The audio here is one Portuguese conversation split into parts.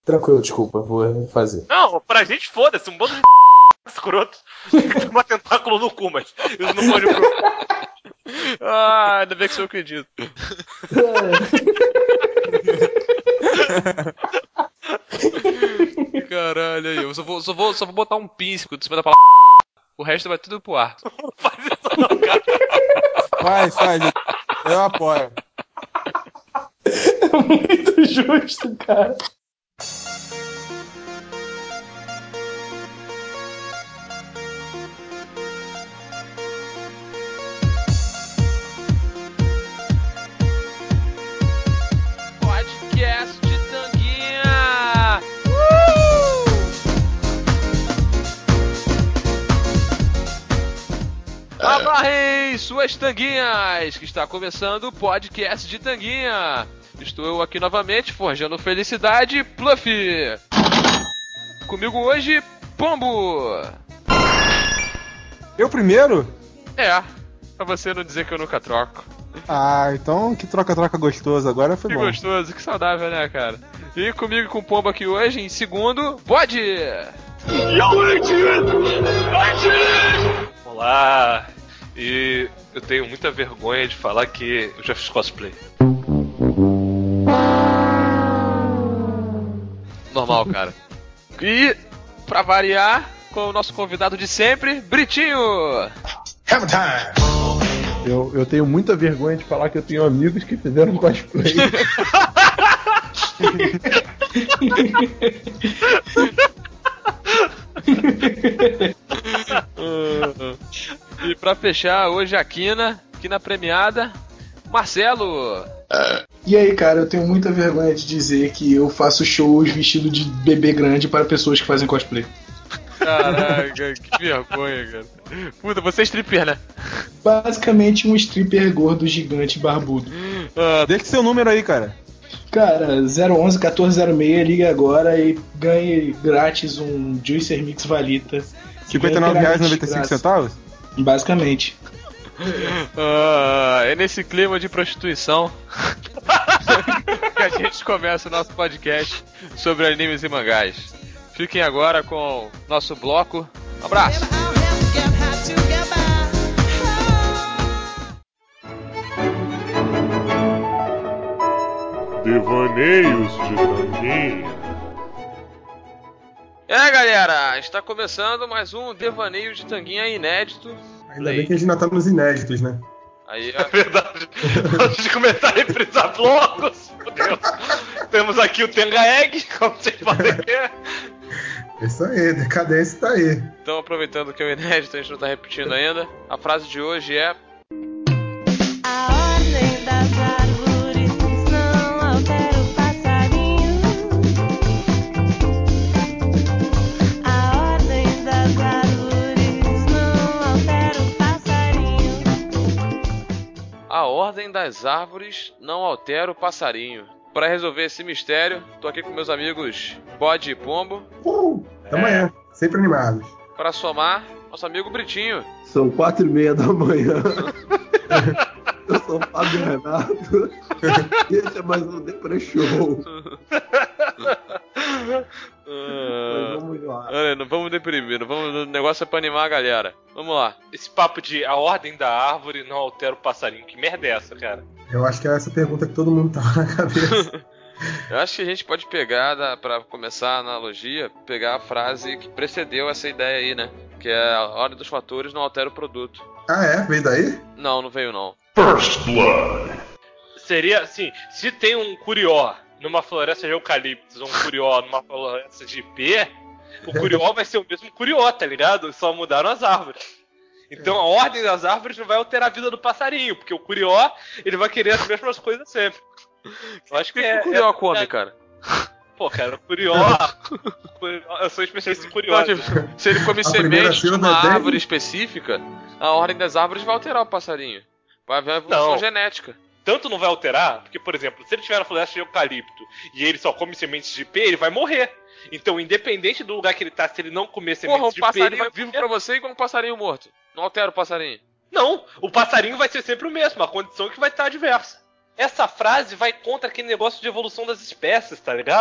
Tranquilo, desculpa, vou fazer. Não, pra gente foda-se, um bando de escroto com uma tentáculo no cu, mas isso não pode pro. Ainda bem que sou eu que acredito. Caralho, aí, eu só vou botar um pisco de cima da palavra. O resto vai tudo pro ar. Não faz isso não, cara. Faz, eu apoio. É muito justo, cara. Podcast de Tanguinha! Amarrem suas tanguinhas, que está começando o podcast de Tanguinha. Estou eu aqui novamente, forjando felicidade, Pluff. Comigo hoje, Pombo. Eu primeiro? É, pra você não dizer que eu nunca troco. Ah, então que troca-troca gostoso, agora foi Que bom. gostoso, que saudável, né, cara? E comigo com o Pombo aqui hoje, em segundo, Bode. Olá, e eu tenho muita vergonha de falar que eu já fiz cosplay. Normal, cara. E, pra variar, com o nosso convidado de sempre, Britinho. Have a time! Eu tenho muita vergonha de falar que eu tenho amigos que fizeram cosplay. E pra fechar, hoje a Quina premiada, Marcelo. E aí, cara, eu tenho muita vergonha de dizer que eu faço shows vestido de bebê grande para pessoas que fazem cosplay. Caraca, que vergonha, cara. Puta, você é stripper, né? Basicamente um stripper gordo, gigante, barbudo. Deixa seu número aí, cara. Cara, 011 1406, liga agora e ganhe grátis um Juicer Mix Valita. R$59,95? Basicamente. É nesse clima de prostituição que a gente começa o nosso podcast sobre animes e mangás. Fiquem agora com nosso bloco. Um abraço! Devaneios de Tanguinha. Galera, está começando mais um Devaneio de Tanguinha inédito. Ainda bem que a gente ainda tá nos inéditos, né? Aí, É verdade. Antes de começar a reprisar blocos, fudeu. Temos aqui o Tenga Egg, como vocês podem ver. Isso aí, decadência tá aí. Então, aproveitando que é o inédito, a gente não tá repetindo ainda. A frase de hoje é: A ordem das árvores não altera o passarinho. A ordem das árvores não altera o passarinho. a ordem das árvores não altera o passarinho. Para resolver esse mistério, tô aqui com meus amigos Bode e Pombo. Tamo aí, sempre animados. Para somar, nosso amigo Britinho. São 4:30 da manhã. Eu sou o Fábio Renato. E esse é mais um Depre Show. Mas vamos lá. Olha, não vamos deprimir, não vamos, o negócio é pra animar a galera. Vamos lá. Esse papo de a ordem da árvore não altera o passarinho. Que merda é essa, cara? Eu acho que é essa pergunta que todo mundo tava na cabeça. Eu acho que a gente pode pegar, pra começar a analogia, pegar a frase que precedeu essa ideia aí, né? Que é a ordem dos fatores não altera o produto. Ah, é? Veio daí? Não veio não. First Blood. Seria assim, se tem um curió numa floresta de eucaliptos ou um curió numa floresta de ipê, o curió vai ser o mesmo curió, tá ligado? Só mudaram as árvores. Então a ordem das árvores não vai alterar a vida do passarinho, porque o curió, ele vai querer as mesmas coisas sempre. Eu acho que O curió come, cara? Pô, cara, o curió... Eu sou especialista em curió. Então, tipo, se ele come semente de uma árvore específica, a ordem das árvores vai alterar o passarinho. Vai haver uma evolução genética. Tanto não vai alterar, porque, por exemplo, se ele tiver na floresta de eucalipto e ele só come sementes de ipê, ele vai morrer. Então, independente do lugar que ele tá, se ele não comer sementes de ipê, ele vai vivo pra você igual um passarinho morto. Não altera o passarinho. Não, o passarinho vai ser sempre o mesmo, a condição é que vai estar adversa. Essa frase vai contra aquele negócio de evolução das espécies, tá ligado?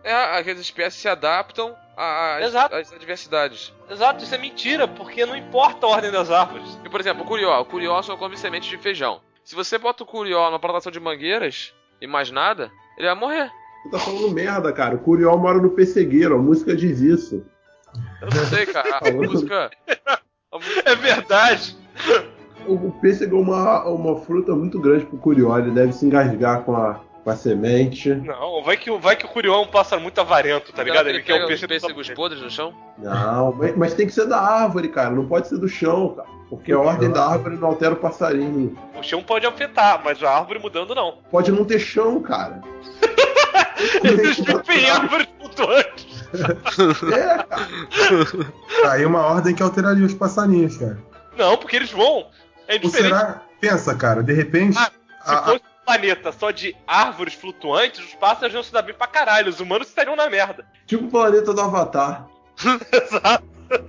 Aquelas espécies se adaptam Exato. às adversidades. Exato, isso é mentira, porque não importa a ordem das árvores. E, por exemplo, o curió só come semente de feijão. Se você bota o curió numa plantação de mangueiras e mais nada, ele vai morrer. Tu tá falando merda, cara. O Curió mora no pessegueiro, a música diz isso. Eu não sei, cara. A música... É verdade. O pêssego é uma fruta muito grande pro Curió, ele deve se engasgar com a semente. Não, vai que o curió é um pássaro muito avarento, tá ligado? Ele quer quer o os pêssego pêssegos podres no chão? Não, mas tem que ser da árvore, cara, não pode ser do chão, cara. Porque a ordem da árvore não altera o passarinho. O chão pode afetar, mas a árvore mudando não. Pode não ter chão, cara. Existem árvores flutuantes. É, cara. Aí uma ordem que alteraria os passarinhos, cara. Não, porque eles voam. É Ou diferente. será? Pensa, cara, de repente. Se fosse um planeta só de árvores flutuantes, os pássaros iam se dar bem pra caralho. Os humanos estariam na merda. Tipo o planeta do Avatar. Exato.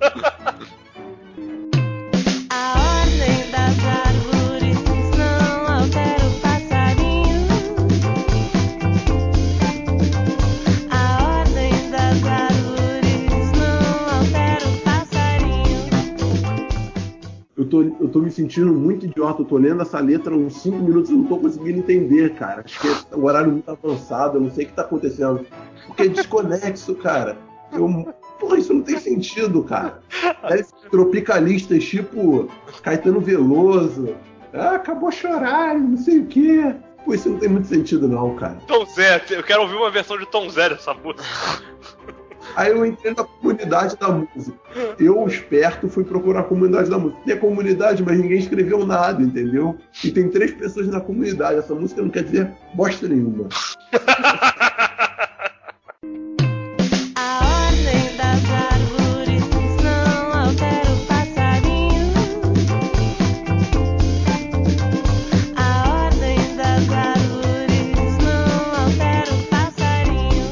A ordem das árvores não altera o passarinho. A ordem das árvores não altera o passarinho. Eu tô me sentindo muito idiota, eu tô lendo essa letra há uns 5 minutos e não tô conseguindo entender, cara. Acho que é o horário muito avançado, eu não sei o que tá acontecendo. Porque é desconexo, cara. Porra, isso não tem sentido, cara. Deve ser tropicalistas tipo Caetano Veloso. Acabou a chorar, não sei o quê. Pô, isso não tem muito sentido não, cara. Tom Zé, eu quero ouvir uma versão de Tom Zé dessa música. Aí eu entrei na comunidade da música. Eu, esperto, fui procurar a comunidade da música. Tem a comunidade, mas ninguém escreveu nada, entendeu? E tem 3 pessoas na comunidade. Essa música não quer dizer bosta nenhuma. A ordem das árvores não altera o passarinho. A ordem das árvores não altera o passarinho.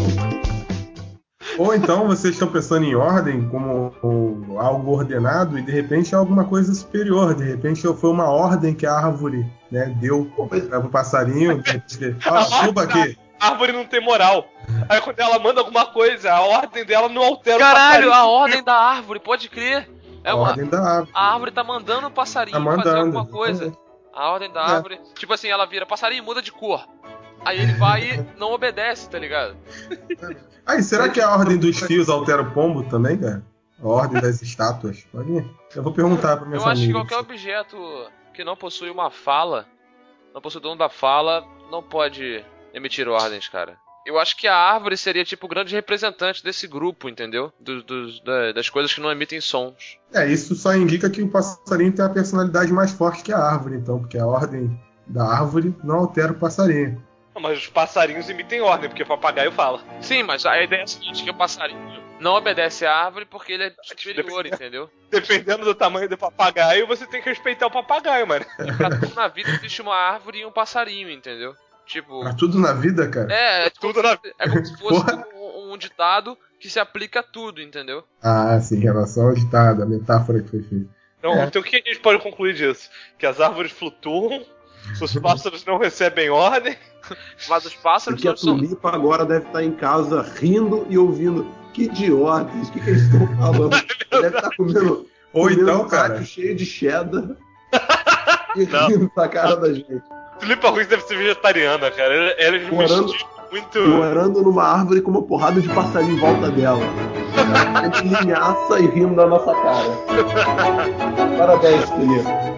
Ou então vocês estão pensando em ordem como algo ordenado e de repente é alguma coisa superior. De repente foi uma ordem que a árvore, né, deu para um passarinho. Suba aqui. A árvore não tem moral. Aí quando ela manda alguma coisa, a ordem dela não altera Caralho, o a passarinho. ordem da árvore, pode crer. A ordem da árvore. A árvore tá mandando o passarinho Tá mandando. fazer alguma coisa. A ordem da árvore. Tipo assim, ela vira, passarinho muda de cor. Aí ele vai e não obedece, tá ligado? Aí, será que a ordem dos fios altera o pombo também, cara? A ordem das estátuas? Eu vou perguntar pra minha Eu acho que família. qualquer objeto que não possui uma fala, não possui o dono da fala, não pode emitir ordens, cara. Eu acho que a árvore seria tipo o grande representante desse grupo, entendeu? Das coisas que não emitem sons. Isso só indica que o passarinho tem a personalidade mais forte que a árvore, então, porque a ordem da árvore não altera o passarinho. Não, mas os passarinhos emitem ordem, porque o papagaio fala. Sim, mas a ideia é a seguinte, que o passarinho não obedece à árvore porque ele é superior, entendeu? Dependendo do tamanho do papagaio, você tem que respeitar o papagaio, mano. E pra tudo na vida existe uma árvore e um passarinho, entendeu? Tipo... Pra tudo na vida, cara? É tudo na... como se fosse um ditado que se aplica a tudo, entendeu? Ah, sim, em relação ao ditado, a metáfora que foi feita. Então o que a gente pode concluir disso? Que as árvores flutuam, os pássaros não recebem ordem, mas os pássaros que a tulipa agora deve estar em casa rindo e ouvindo. Que idiotas, o que eles estão falando? Deve estar comendo então, um cara, prato cheio de cheddar e rindo pra cara da gente. Tulipa Ruiz deve ser vegetariana, cara. Ela é muito... Morando numa árvore com uma porrada de passarinho em volta dela. Ele linhaça e rindo da nossa cara. Parabéns, Tulipa.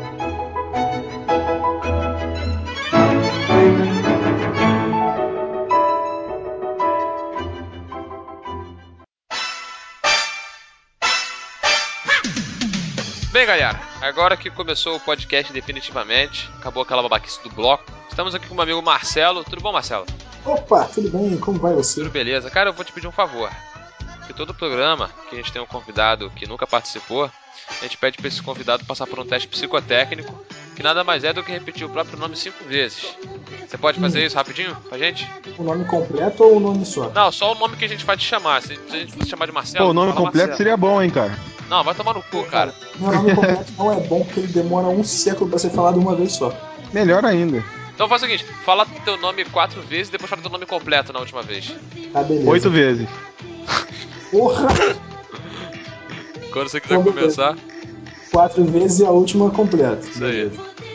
Bem, galera, agora que começou o podcast definitivamente, acabou aquela babaquice do bloco, estamos aqui com o meu amigo Marcelo. Tudo bom, Marcelo? Opa, tudo bem? Como vai você? Tudo beleza. Cara, eu vou te pedir um favor. Que todo programa que a gente tem um convidado que nunca participou, a gente pede para esse convidado passar por um teste psicotécnico, que nada mais é do que repetir o próprio nome 5 vezes. Você pode fazer isso rapidinho pra gente? O nome completo ou o nome só? Não, só o nome que a gente vai te chamar. Se a gente te chamar de Marcelo... Pô, o nome completo Marcelo. seria bom, hein, cara? Não, vai tomar no cu, cara. Meu nome completo não é bom porque ele demora um século pra ser falado uma vez só. Melhor ainda. Então faz o seguinte, fala teu nome 4 vezes e depois fala teu nome completo na última vez. Tá, beleza. 8 vezes. Porra! Quando você quiser Então, começar. 4 vezes e a última completa. Isso aí.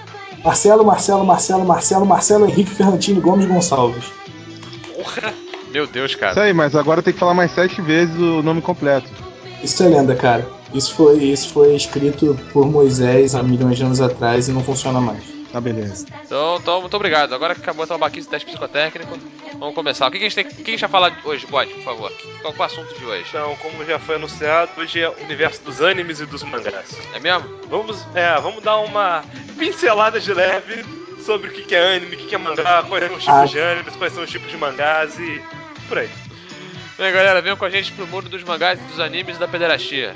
Marcelo Henrique Ferrantini Gomes Gonçalves. Porra! Meu Deus, Isso cara. aí, mas agora tem que falar mais 7 vezes o nome completo. Isso é lenda, cara. Isso foi escrito por Moisés há milhões de anos atrás e não funciona mais. Tá, beleza. Então, muito obrigado. Agora que acabou a tabaquice do teste psicotécnico, vamos começar. O que a gente vai falar hoje, Bode, por favor? Qual é o assunto de hoje? Então, como já foi anunciado, hoje é o universo dos animes e dos mangás. É mesmo? Vamos dar uma pincelada de leve sobre o que é anime, o que é mangá, quais são os tipos de animes, quais são os tipos de mangás e por aí. Bem, galera, venham com a gente pro mundo dos mangás, dos animes e da pederastia.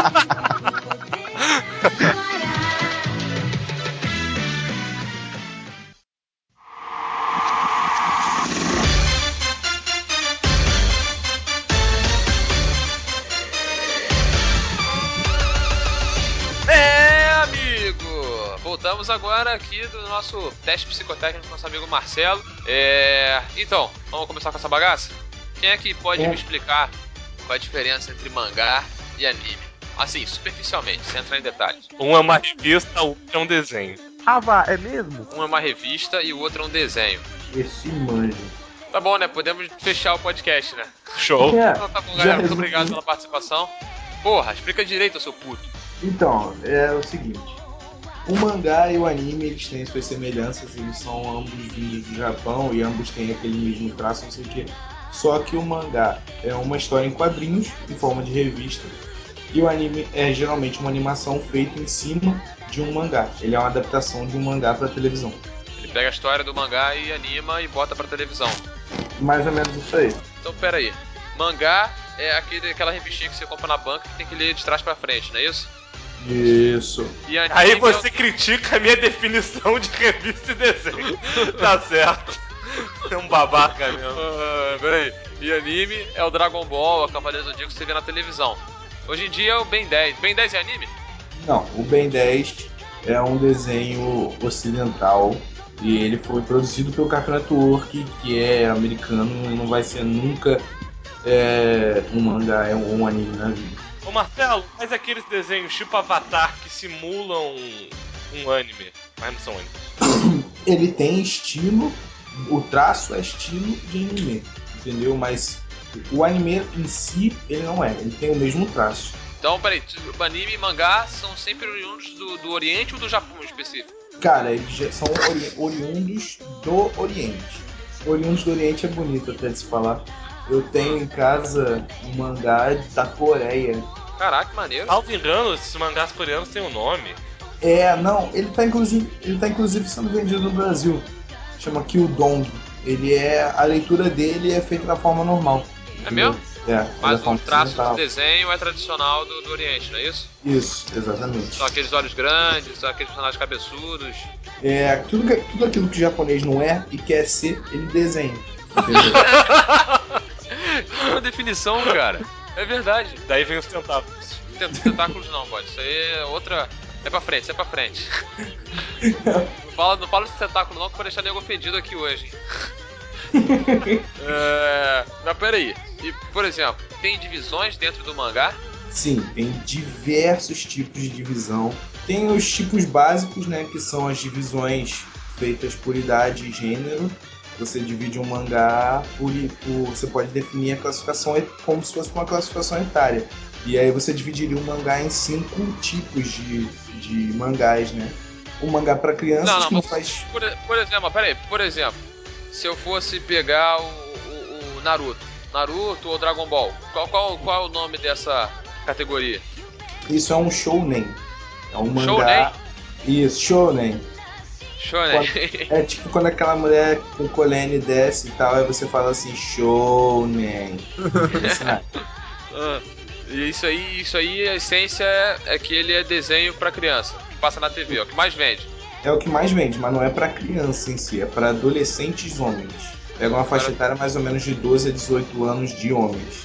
Voltamos agora aqui do nosso teste psicotécnico com nosso amigo Marcelo. Então, vamos começar com essa bagaça? Quem é que pode me explicar qual é a diferença entre mangá e anime? Assim, superficialmente, sem entrar em detalhes. Um é uma revista, o outro é um desenho. Ah, vá, é mesmo? Um é uma revista e o outro é um desenho. Esse manjo. Tá bom, né? Podemos fechar o podcast, né? Show. Então tá bom, galera. Muito obrigado pela participação. Porra, explica direito, seu puto. Então, é o seguinte. O mangá e o anime, eles têm suas semelhanças, eles são ambos vindos do Japão e ambos têm aquele mesmo traço, não sei o que. Só que o mangá é uma história em quadrinhos, em forma de revista, e o anime é geralmente uma animação feita em cima de um mangá. Ele é uma adaptação de um mangá para televisão. Ele pega a história do mangá e anima e bota pra televisão. Mais ou menos isso aí. Então, pera aí. Mangá é aquela revistinha que você compra na banca que tem que ler de trás pra frente, não é isso? Isso. E aí você critica a minha definição de revista e desenho. Tá certo. É um babaca mesmo. Peraí. E anime é o Dragon Ball, a Cavaleiros do Zodíaco que você vê na televisão. Hoje em dia é o Ben 10. Ben 10 é anime? Não, o Ben 10 é um desenho ocidental e ele foi produzido pelo Cartoon Network, que é americano e não vai ser nunca um mangá, um anime na vida. Ô Marcelo, faz aqueles desenhos tipo Avatar que simulam um anime, mas não são anime. Ele tem estilo, o traço é estilo de anime, entendeu? Mas o anime em si, ele não é, ele tem o mesmo traço. Então, peraí, anime e mangá são sempre oriundos do Oriente ou do Japão em específico? Cara, eles já são oriundos do Oriente. Oriundos do Oriente é bonito até de se falar. Eu tenho em casa um mangá da Coreia. Caraca, que maneiro. Salvo engano, esses mangás coreanos têm um nome. Não, ele tá inclusive sendo vendido no Brasil. Chama Kyudong. A leitura dele é feita da forma normal. É mesmo? Mas o traço do desenho desenho é tradicional do Oriente, não é isso? Isso, exatamente. São aqueles olhos grandes, são aqueles personagens cabeçudos. Tudo aquilo que o japonês não é e quer ser, ele desenha. Entendeu? É uma definição, cara. É verdade. Daí vem os tentáculos. Tentáculos não, pode. Isso aí é outra. É pra frente, Não fala de tentáculo não, que vai deixar nego ofendido aqui hoje, hein? Mas peraí. E, por exemplo, tem divisões dentro do mangá? Sim, tem diversos tipos de divisão. Tem os tipos básicos, né, que são as divisões feitas por idade e gênero. Você divide um mangá você pode definir a classificação como se fosse uma classificação etária. E aí você dividiria o mangá em 5 tipos de mangás, né? Um mangá para crianças que não faz... Por exemplo, se eu fosse pegar o Naruto ou Dragon Ball, qual é o nome dessa categoria? Isso é um shounen. É um mangá... Shounen? Isso, shounen. É tipo quando aquela mulher com colene desce e tal, aí você fala assim, shounen. E isso aí, a essência é que ele é desenho pra criança, que passa na TV, é o que mais vende. É o que mais vende, mas não é pra criança em si, é pra adolescentes homens. Pega uma faixa etária mais ou menos de 12 a 18 anos de homens.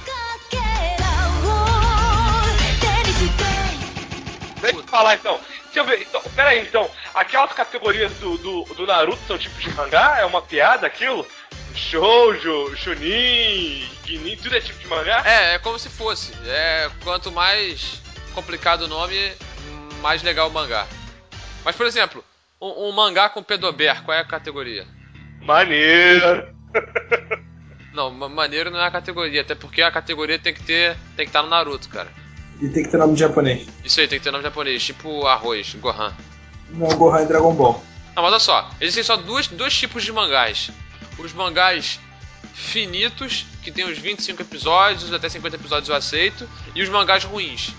Deixa eu falar então. Deixa eu ver, então, pera aí, então, aquelas categorias do Naruto são tipos de mangá? É uma piada aquilo? Shoujo, Chunin, Ginin, tudo é tipo de mangá? É como se fosse. Quanto mais complicado o nome, mais legal o mangá. Mas, por exemplo, um mangá com Pedober, qual é a categoria? Maneiro! Não, maneiro não é a categoria, até porque a categoria tem que estar no Naruto, cara. E tem que ter nome japonês. Isso aí, tem que ter nome japonês, tipo arroz, Gohan. Não, Gohan e Dragon Ball. Não, mas olha só, existem só dois tipos de mangás. Os mangás finitos, que tem uns 25 episódios, até 50 episódios eu aceito, e os mangás ruins.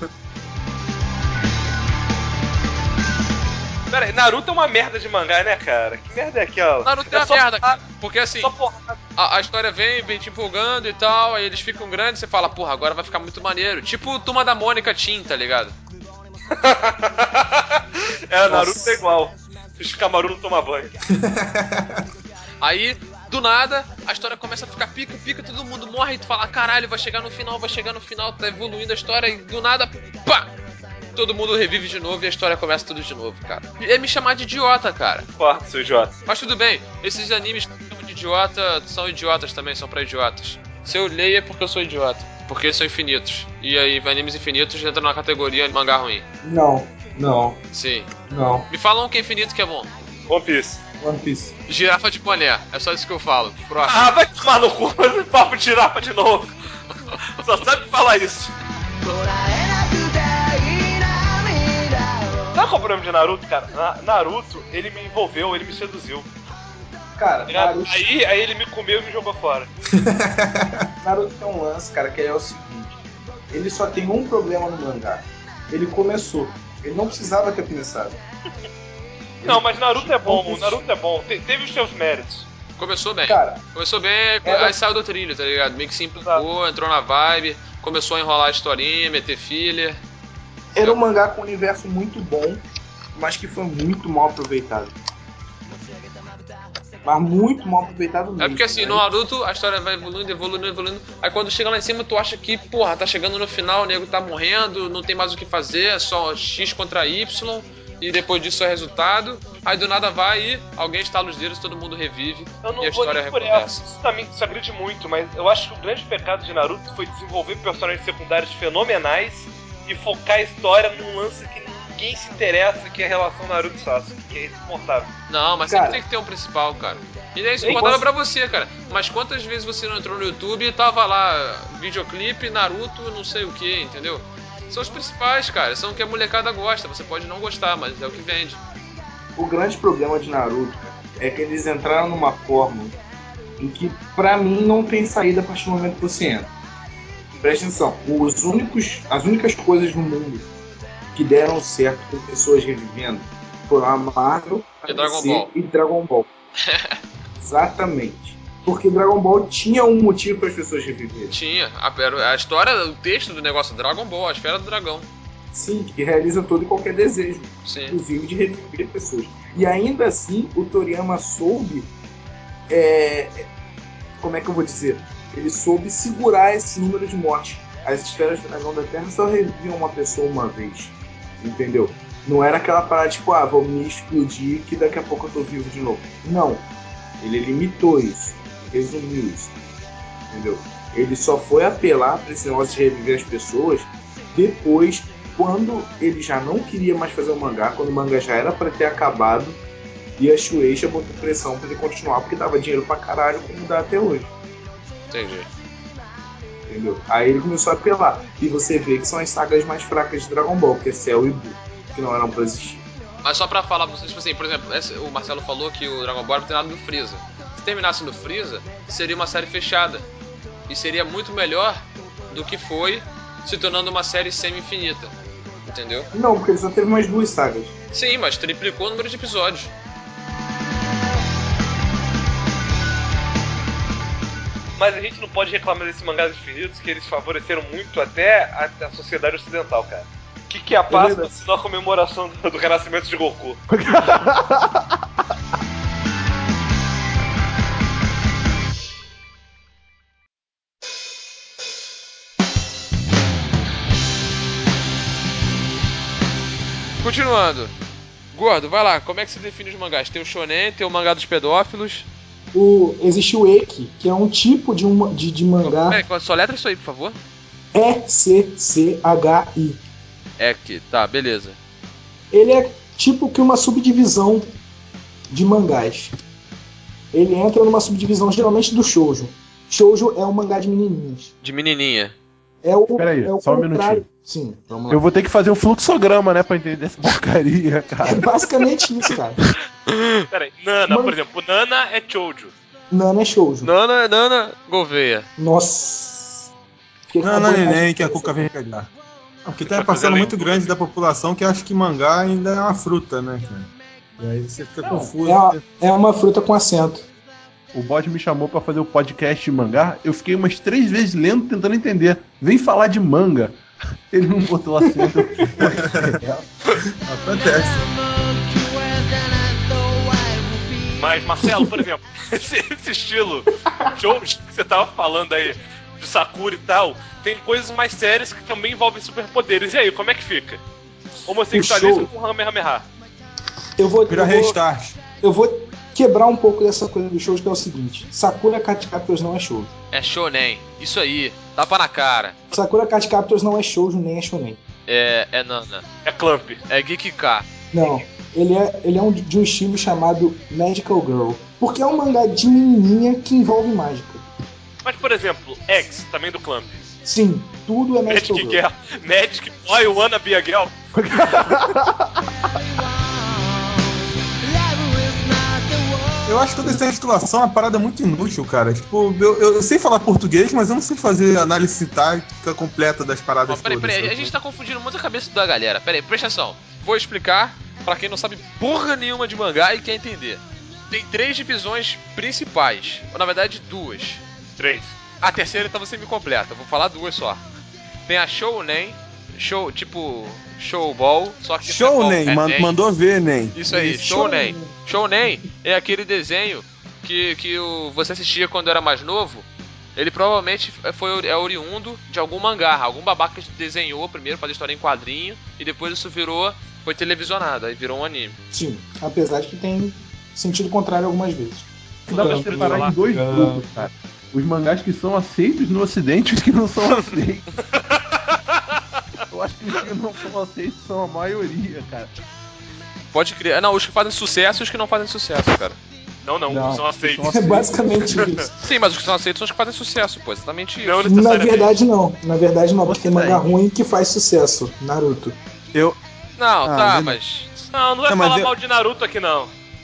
Pera aí, Naruto é uma merda de mangá, né, cara? Que merda é aquela? Naruto é uma merda, cara. Porque assim, só a história vem te empolgando e tal, aí eles ficam grandes e você fala, porra, agora vai ficar muito maneiro. Tipo o Turma da Mônica Teen, tá ligado? Naruto é igual. Se Shikamaru não toma banho. Aí, do nada, a história começa a ficar pica, todo mundo morre e tu fala, caralho, vai chegar no final, tá evoluindo a história e do nada, pá! Todo mundo revive de novo e a história começa tudo de novo, cara. E é me chamar de idiota, cara. Corta, seu idiota. Mas tudo bem, esses animes que chamam de idiota são idiotas também, são pra idiotas. Se eu leio é porque eu sou idiota. Porque eles são infinitos. E aí, animes infinitos entram na categoria mangá ruim. Não. Sim. Não. Me fala um que é infinito que é bom. One Piece. One Piece. Girafa de boné. É só isso que eu falo. Próximo. Ah, vai tomar no cu, esse papo de girafa de novo. Só sabe falar isso. Sabe qual é o problema de Naruto, cara? Naruto, ele me envolveu, ele me seduziu. Cara, Naruto... aí ele me comeu e me jogou fora. Naruto tem um lance, cara, que é o seguinte. Ele só tem um problema no mangá. Ele começou. Ele não precisava ter começado. Não, mas Naruto é bom, Naruto é bom. Teve os seus méritos. Começou bem. Cara, começou bem, aí saiu do trilho, tá ligado? Meio que se implicou, entrou na vibe, começou a enrolar a historinha, meter filler. Era um mangá com um universo muito bom, mas que foi muito mal aproveitado. Mas muito mal aproveitado mesmo. É porque assim, no Naruto a história vai evoluindo. Aí quando chega lá em cima, tu acha que, porra, tá chegando no final, o nego tá morrendo, não tem mais o que fazer, é só X contra Y. E depois disso é resultado. Aí do nada vai e alguém estala os dedos, todo mundo revive. Eu não e a vou história nem por recomeça. essa. Isso também se agride muito, mas eu acho que o grande pecado de Naruto foi desenvolver personagens secundários fenomenais e focar a história num lance que ninguém se interessa, que é a relação Naruto e Sasuke, que é insuportável. Não, mas cara, sempre tem que ter um principal, cara. E é insuportável pra você, cara. Mas quantas vezes você não entrou no YouTube e tava lá, videoclipe, Naruto, não sei o que, entendeu? São os principais, cara. São o que a molecada gosta. Você pode não gostar, mas é o que vende. O grande problema de Naruto, cara, é que eles entraram numa fórmula em que, pra mim, não tem saída a partir do momento que você entra. Presta atenção. As únicas coisas no mundo que deram certo com pessoas revivendo foram a Marvel, a DC e Dragon Ball. Exatamente. Porque Dragon Ball tinha um motivo para as pessoas reviverem. Tinha. A história, o texto do negócio Dragon Ball, a esfera do dragão. Sim, que realiza todo e qualquer desejo. Sim. Inclusive de reviver pessoas. E ainda assim, o Toriyama soube... como é que eu vou dizer? Ele soube segurar esse número de mortes. As esferas do dragão da Terra só reviviam uma pessoa uma vez. Entendeu? Não era aquela parada tipo, vou me explodir que daqui a pouco eu tô vivo de novo. Não. Ele limitou isso. Resumiu isso. Entendeu? Ele só foi apelar para esse negócio de reviver as pessoas depois, quando ele já não queria mais fazer o mangá, quando o mangá já era para ter acabado, e a Shueisha botou pressão para ele continuar, porque dava dinheiro pra caralho, como dá até hoje. Entendi. Entendeu? Aí ele começou a apelar. E você vê que são as sagas mais fracas de Dragon Ball, que é Cell e Buu, que não eram pra existir. Mas só pra falar pra vocês, tipo assim, por exemplo, o Marcelo falou que o Dragon Ball era terminado no Freeza. Se terminasse no Freeza, seria uma série fechada. E seria muito melhor do que foi, se tornando uma série semi-infinita. Entendeu? Não, porque ele só teve mais 2 sagas. Sim, mas triplicou o número de episódios. Mas a gente não pode reclamar desses mangás infinitos, que eles favoreceram muito até a sociedade ocidental, cara. O que é a Páscoa se não a comemoração do renascimento de Goku? Continuando. Gordo, vai lá, como é que você define os mangás? Tem o shonen, tem o mangá dos pedófilos. Existe o Eki, que é um tipo de mangá. Peraí, só letra isso aí, por favor. ECCHI. Eki, tá, beleza. Ele é tipo que uma subdivisão de mangás. Ele entra numa subdivisão geralmente do shoujo. Shoujo é um mangá de menininhas. De menininha. Peraí, é o só um contrário. minutinho. Sim, vamos lá. Eu vou ter que fazer um fluxograma, né, pra entender essa porcaria, cara. É basicamente isso, cara. Peraí, Nana, por exemplo, Nana é Chojo. Nana é shoujo. Nana, Gouveia. Nossa. Não, neném, que a Cuca vem pegar. Porque tem uma parcela muito grande da população que acha que mangá ainda é uma fruta, né, cara? E aí você fica confuso. É uma fruta com acento. O bode me chamou pra fazer o podcast de mangá. Eu fiquei umas 3 vezes lendo, tentando entender. Vem falar de manga. Ele não botou acento. Acontece. Mas, Marcelo, por exemplo, esse estilo Chojo que você tava falando aí, de Sakura e tal, tem coisas mais sérias que também envolvem superpoderes. E aí, como é que fica? Homossexualismo com Kamehameha. Vira restart. Eu vou quebrar um pouco dessa coisa do shoujo, que é o seguinte: Sakura Card Captors não é shoujo. É shonen, isso aí, tapa na cara. Sakura Card Captors não é shoujo nem é shonen. É Nana. É Clamp. É Geekika. Não, ele é de um estilo chamado Magical Girl. Porque é um mangá de menininha que envolve mágica. Mas, por exemplo, X, também do Clamp. Sim, tudo é Magical Magic Girl. Girl. Magic Boy Wanna Be a Girl. Eu acho toda essa titulação uma parada muito inútil, cara. Tipo, eu sei falar português, mas eu não sei fazer análise sintática completa das paradas todas. Peraí, a gente tá confundindo muito a cabeça da galera. Peraí, presta atenção. Vou explicar pra quem não sabe porra nenhuma de mangá e quer entender. Tem 3 divisões principais. Ou na verdade 2. 3. A terceira então você me completa. Vou falar 2 só. Tem a Shounen, tipo Showball, só que Shounen, mandou ver, Nen. Isso aí, Shounen. Shounen é aquele desenho que você assistia quando era mais novo. Ele provavelmente é oriundo de algum mangá. Algum babaca desenhou primeiro, fazia história em quadrinho, e depois isso foi televisionado, aí virou um anime. Sim, apesar de que tem sentido contrário algumas vezes. Dá pra separar em 2 grupos, cara. Os mangás que são aceitos no ocidente e os que não são aceitos. Eu acho que os que não são aceitos são a maioria, cara. Pode crer. Não, os que fazem sucesso e os que não fazem sucesso, cara. Não, são aceitos. É basicamente isso. Sim, mas os que são aceitos são os que fazem sucesso, pô, exatamente isso. Não, Na verdade não, porque tem mangá ruim que faz sucesso. Naruto. Não, mas... Não vai falar mal de Naruto aqui, não.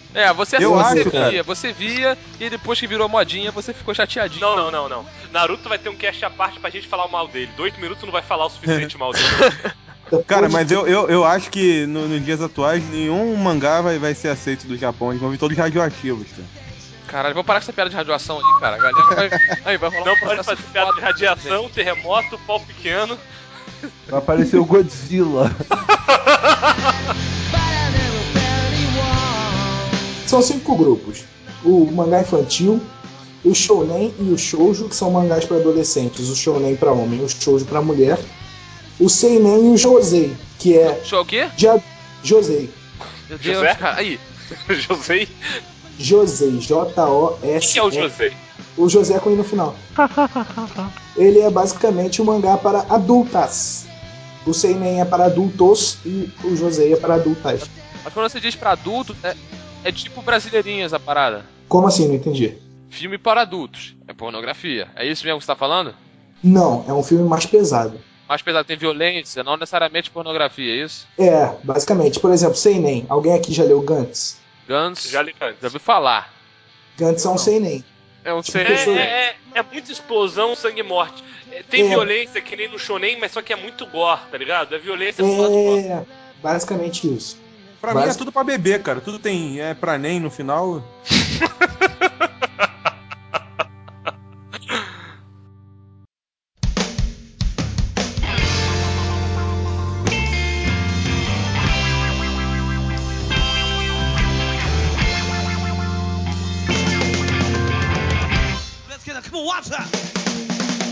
Você via e depois que virou modinha, você ficou chateadinho. Não. Naruto vai ter um cast à parte pra gente falar mal dele. 2 minutos não vai falar o suficiente mal dele. Cara, mas eu acho que nos dias atuais nenhum mangá vai ser aceito do Japão. Eles vão vir todos radioativos, cara. Caralho, vou parar com essa piada de radiação aí, cara. A galera vai rolar Não pode fazer piada de radiação, terremoto, pau pequeno. Vai aparecer o Godzilla. São 5 grupos: o mangá infantil, o shounen e o shoujo, que são mangás para adolescentes, o shounen para homem, o shoujo para mulher, o seinen e o josei, que é Show o quê? Josei. Meu Deus, José? cara. Aí. Josei? Josei, J-O-S. O que é o Josei? O José com I no final. Ele é basicamente um mangá para adultas. O seinen é para adultos e o josei é para adultas. Mas quando você diz pra adultos, é tipo Brasileirinhas a parada. Como assim? Não entendi. Filme para adultos. É pornografia. É isso mesmo que você tá falando? Não, é um filme mais pesado. Mais pesado, tem violência, não necessariamente pornografia, é isso? É, basicamente. Por exemplo, seinen. Alguém aqui já leu Gantz? Gantz? Já li antes. Já ouvi falar. Gantz é um seinen. É um seinen. É muita explosão, sangue e morte. Tem violência que nem no shonen, mas só que é muito gore, tá ligado? É violência por causa do gore. Basicamente isso. Pra mim é tudo pra beber, cara. Tudo tem pra nem no final.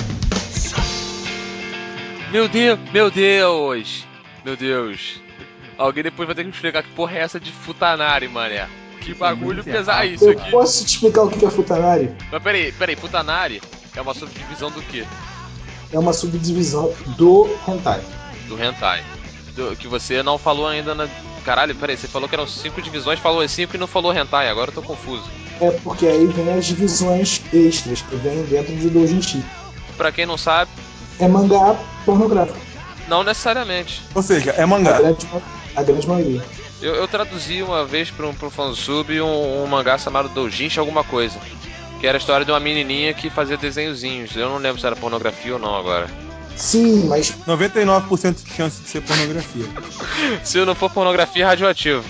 Meu Deus. Alguém depois vai ter que me explicar que porra é essa de Futanari, mané. Que bagulho pesado isso aqui. Eu posso te explicar o que é Futanari? Mas peraí, Futanari é uma subdivisão do quê? É uma subdivisão do hentai. Do hentai. Que você não falou ainda na... Caralho, peraí, você falou que eram 5 divisões, falou as 5 e não falou hentai, agora eu tô confuso. É porque aí vem as divisões extras que vem dentro de doujinshi. Pra quem não sabe... É mangá pornográfico. Não necessariamente. Ou seja, é mangá. A grande maioria. Eu traduzi uma vez pra um fansub um mangá chamado Doujinshi alguma coisa. Que era a história de uma menininha que fazia desenhozinhos. Eu não lembro se era pornografia ou não agora. Sim, mas... 99% de chance de ser pornografia. Se não for pornografia, é radioativo.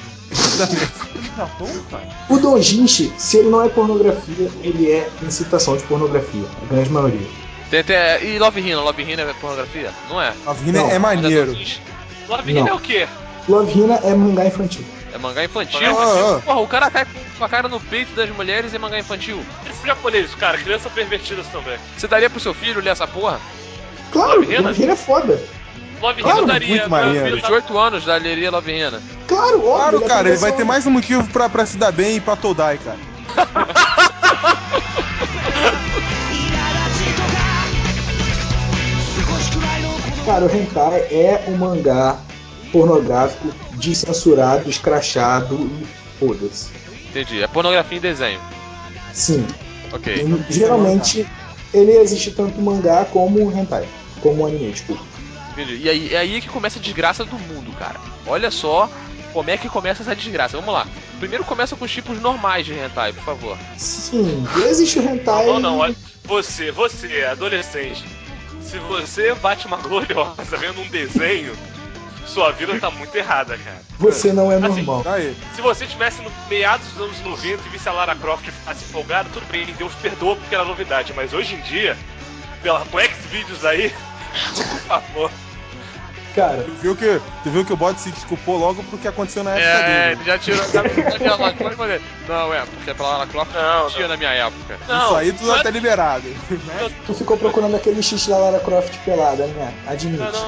O doujinshi, se ele não é pornografia, ele é incitação de pornografia. A grande maioria. E Love Hina? Love Hina é pornografia? Não é. Love Hina é maneiro. Love Hina é o quê? Love Hina é mangá infantil. É mangá infantil? Ah. Porra, o cara cai com a cara no peito das mulheres e mangá infantil. Esse japonês, cara, crianças pervertidas também. Você daria pro seu filho ler essa porra? Claro, Love Hina é foda. Love Hina daria. Meu filho de 8 anos leria Love Hina. Claro, óbvio. Claro, cara, ele vai ter mais um motivo pra se dar bem e pra Todai, cara. Cara, o hentai é um mangá pornográfico descensurado, escrachado e foda-se. Entendi, é pornografia em desenho. Sim. Ok. E, geralmente ele existe tanto mangá como hentai, como anime, tipo. Entendi. E aí é que começa a desgraça do mundo, cara. Olha só como é que começa essa desgraça. Vamos lá. Primeiro começa com os tipos normais de hentai, por favor. Sim, existe o hentai. Não, olha. Você, adolescente. Se você bate uma gloriosa vendo um desenho, sua vida tá muito errada, cara. Você não é normal. Se você tivesse no meados dos anos 90 e visse a Lara Croft ficasse empolgada, tudo bem, Deus perdoa porque era novidade. Mas hoje em dia, com Xvideos aí, por favor. Cara, Tu viu que o bot se desculpou logo porque aconteceu na época dele. Ele já tirou da minha Lara Croft, mas não, porque pela Lara Croft não tinha na minha época. Não, isso aí tudo até liberado. Né? Tu ficou procurando aquele xixi da Lara Croft pelada, né? Admite. Não.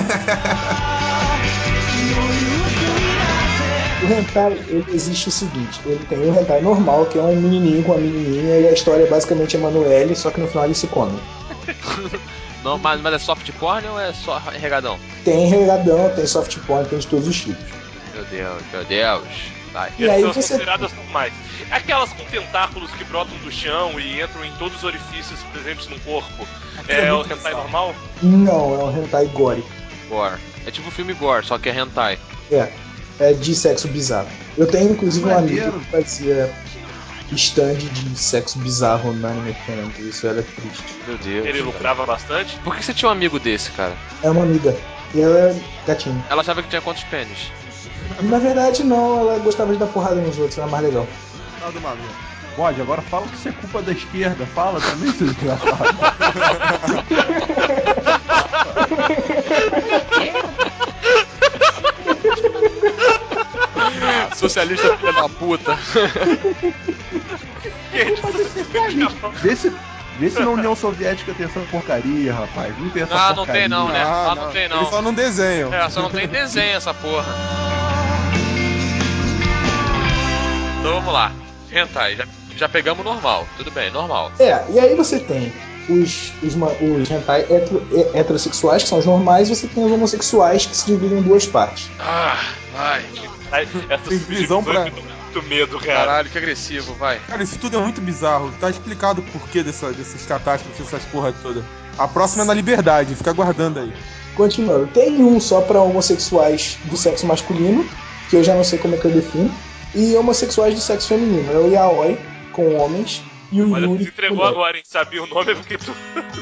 O hentai, ele existe o seguinte, ele tem um hentai normal, que é um menininho com uma menininha, e a história é basicamente Emanuele, só que no final eles se comem. Não, mas é soft porn ou é só regadão? Tem regadão, tem soft porn, tem de todos os tipos. Meu Deus. Vai. E aí são você... consideradas normais. Aquelas com tentáculos que brotam do chão e entram em todos os orifícios presentes no corpo. É o hentai normal? Não, é um hentai gore. Gore. É tipo um filme gore, só que é hentai. É de sexo bizarro. Eu tenho inclusive um amigo que fazia stand de sexo bizarro na Anime Friends, isso era triste. Meu Deus. Ele lucrava bastante? Por que você tinha um amigo desse, cara? É uma amiga. E ela é gatinha. Ela achava que tinha quantos pênis? Na verdade não, ela gostava de dar porrada nos outros, era mais legal. Do maluco. Pode, agora fala que isso é culpa da esquerda. Fala também, seu desgraçado. Socialista filha da puta. Vê se na União Soviética tem essa porcaria, rapaz. Não tem essa porcaria. Não tem não, né? Não tem não. Ele só não desenho. Só não tem desenho essa porra. Então vamos lá. Hentai, já pegamos normal. Tudo bem, normal. E aí você tem os hentai heterossexuais, que são os normais, e você tem os homossexuais, que se dividem em duas partes. Vai. Essa divisão pra... muito medo, cara. Caralho, que agressivo, vai. Cara, isso tudo é muito bizarro. Tá explicado o porquê desses catástrofes, essas porra toda. A próxima é na liberdade, fica aguardando aí. Continuando, tem um só pra homossexuais do sexo masculino, que eu já não sei como é que eu defino, e homossexuais do sexo feminino. É o yaoi, com homens, e o Olha, yuri... tu entregou agora, hein? Sabia o nome porque tu...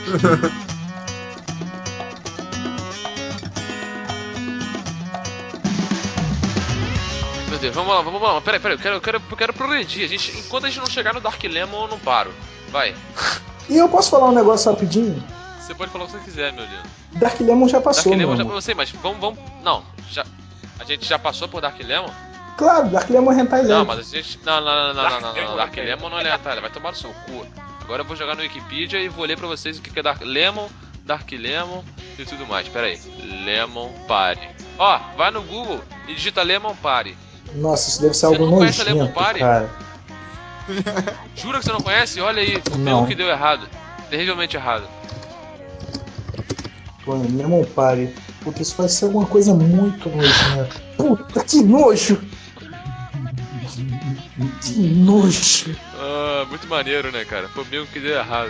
Meu Deus, vamos lá. Peraí, eu quero progredir. Enquanto a gente não chegar no Dark Lemon, eu não paro. Vai. E eu posso falar um negócio rapidinho? Você pode falar o que você quiser, meu Deus. Dark Lemon já passou, Dark Lemon já passou, mas vamos... Não, a gente já passou por Dark Lemon? Claro, Dark Lemon é hentai lento. Não, mas a gente... Não. Dark Lemon não é hentai, vai tomar no seu cu. Agora eu vou jogar no Wikipedia e vou ler pra vocês o que é Dark Lemon e tudo mais. Pera aí. Lemon Party. Vai no Google e digita Lemon Party. Nossa, isso deve ser Você algo não conhece a Lemon nojento, Party? cara. Jura que você não conhece? Olha aí, o Não. meu que deu errado. Terrivelmente errado. Pô, Lemon Party. Puta, isso vai ser alguma coisa muito nojenta. Puta, que nojo! Que nojo! Ah, muito maneiro, né, cara? Foi o meu que deu errado.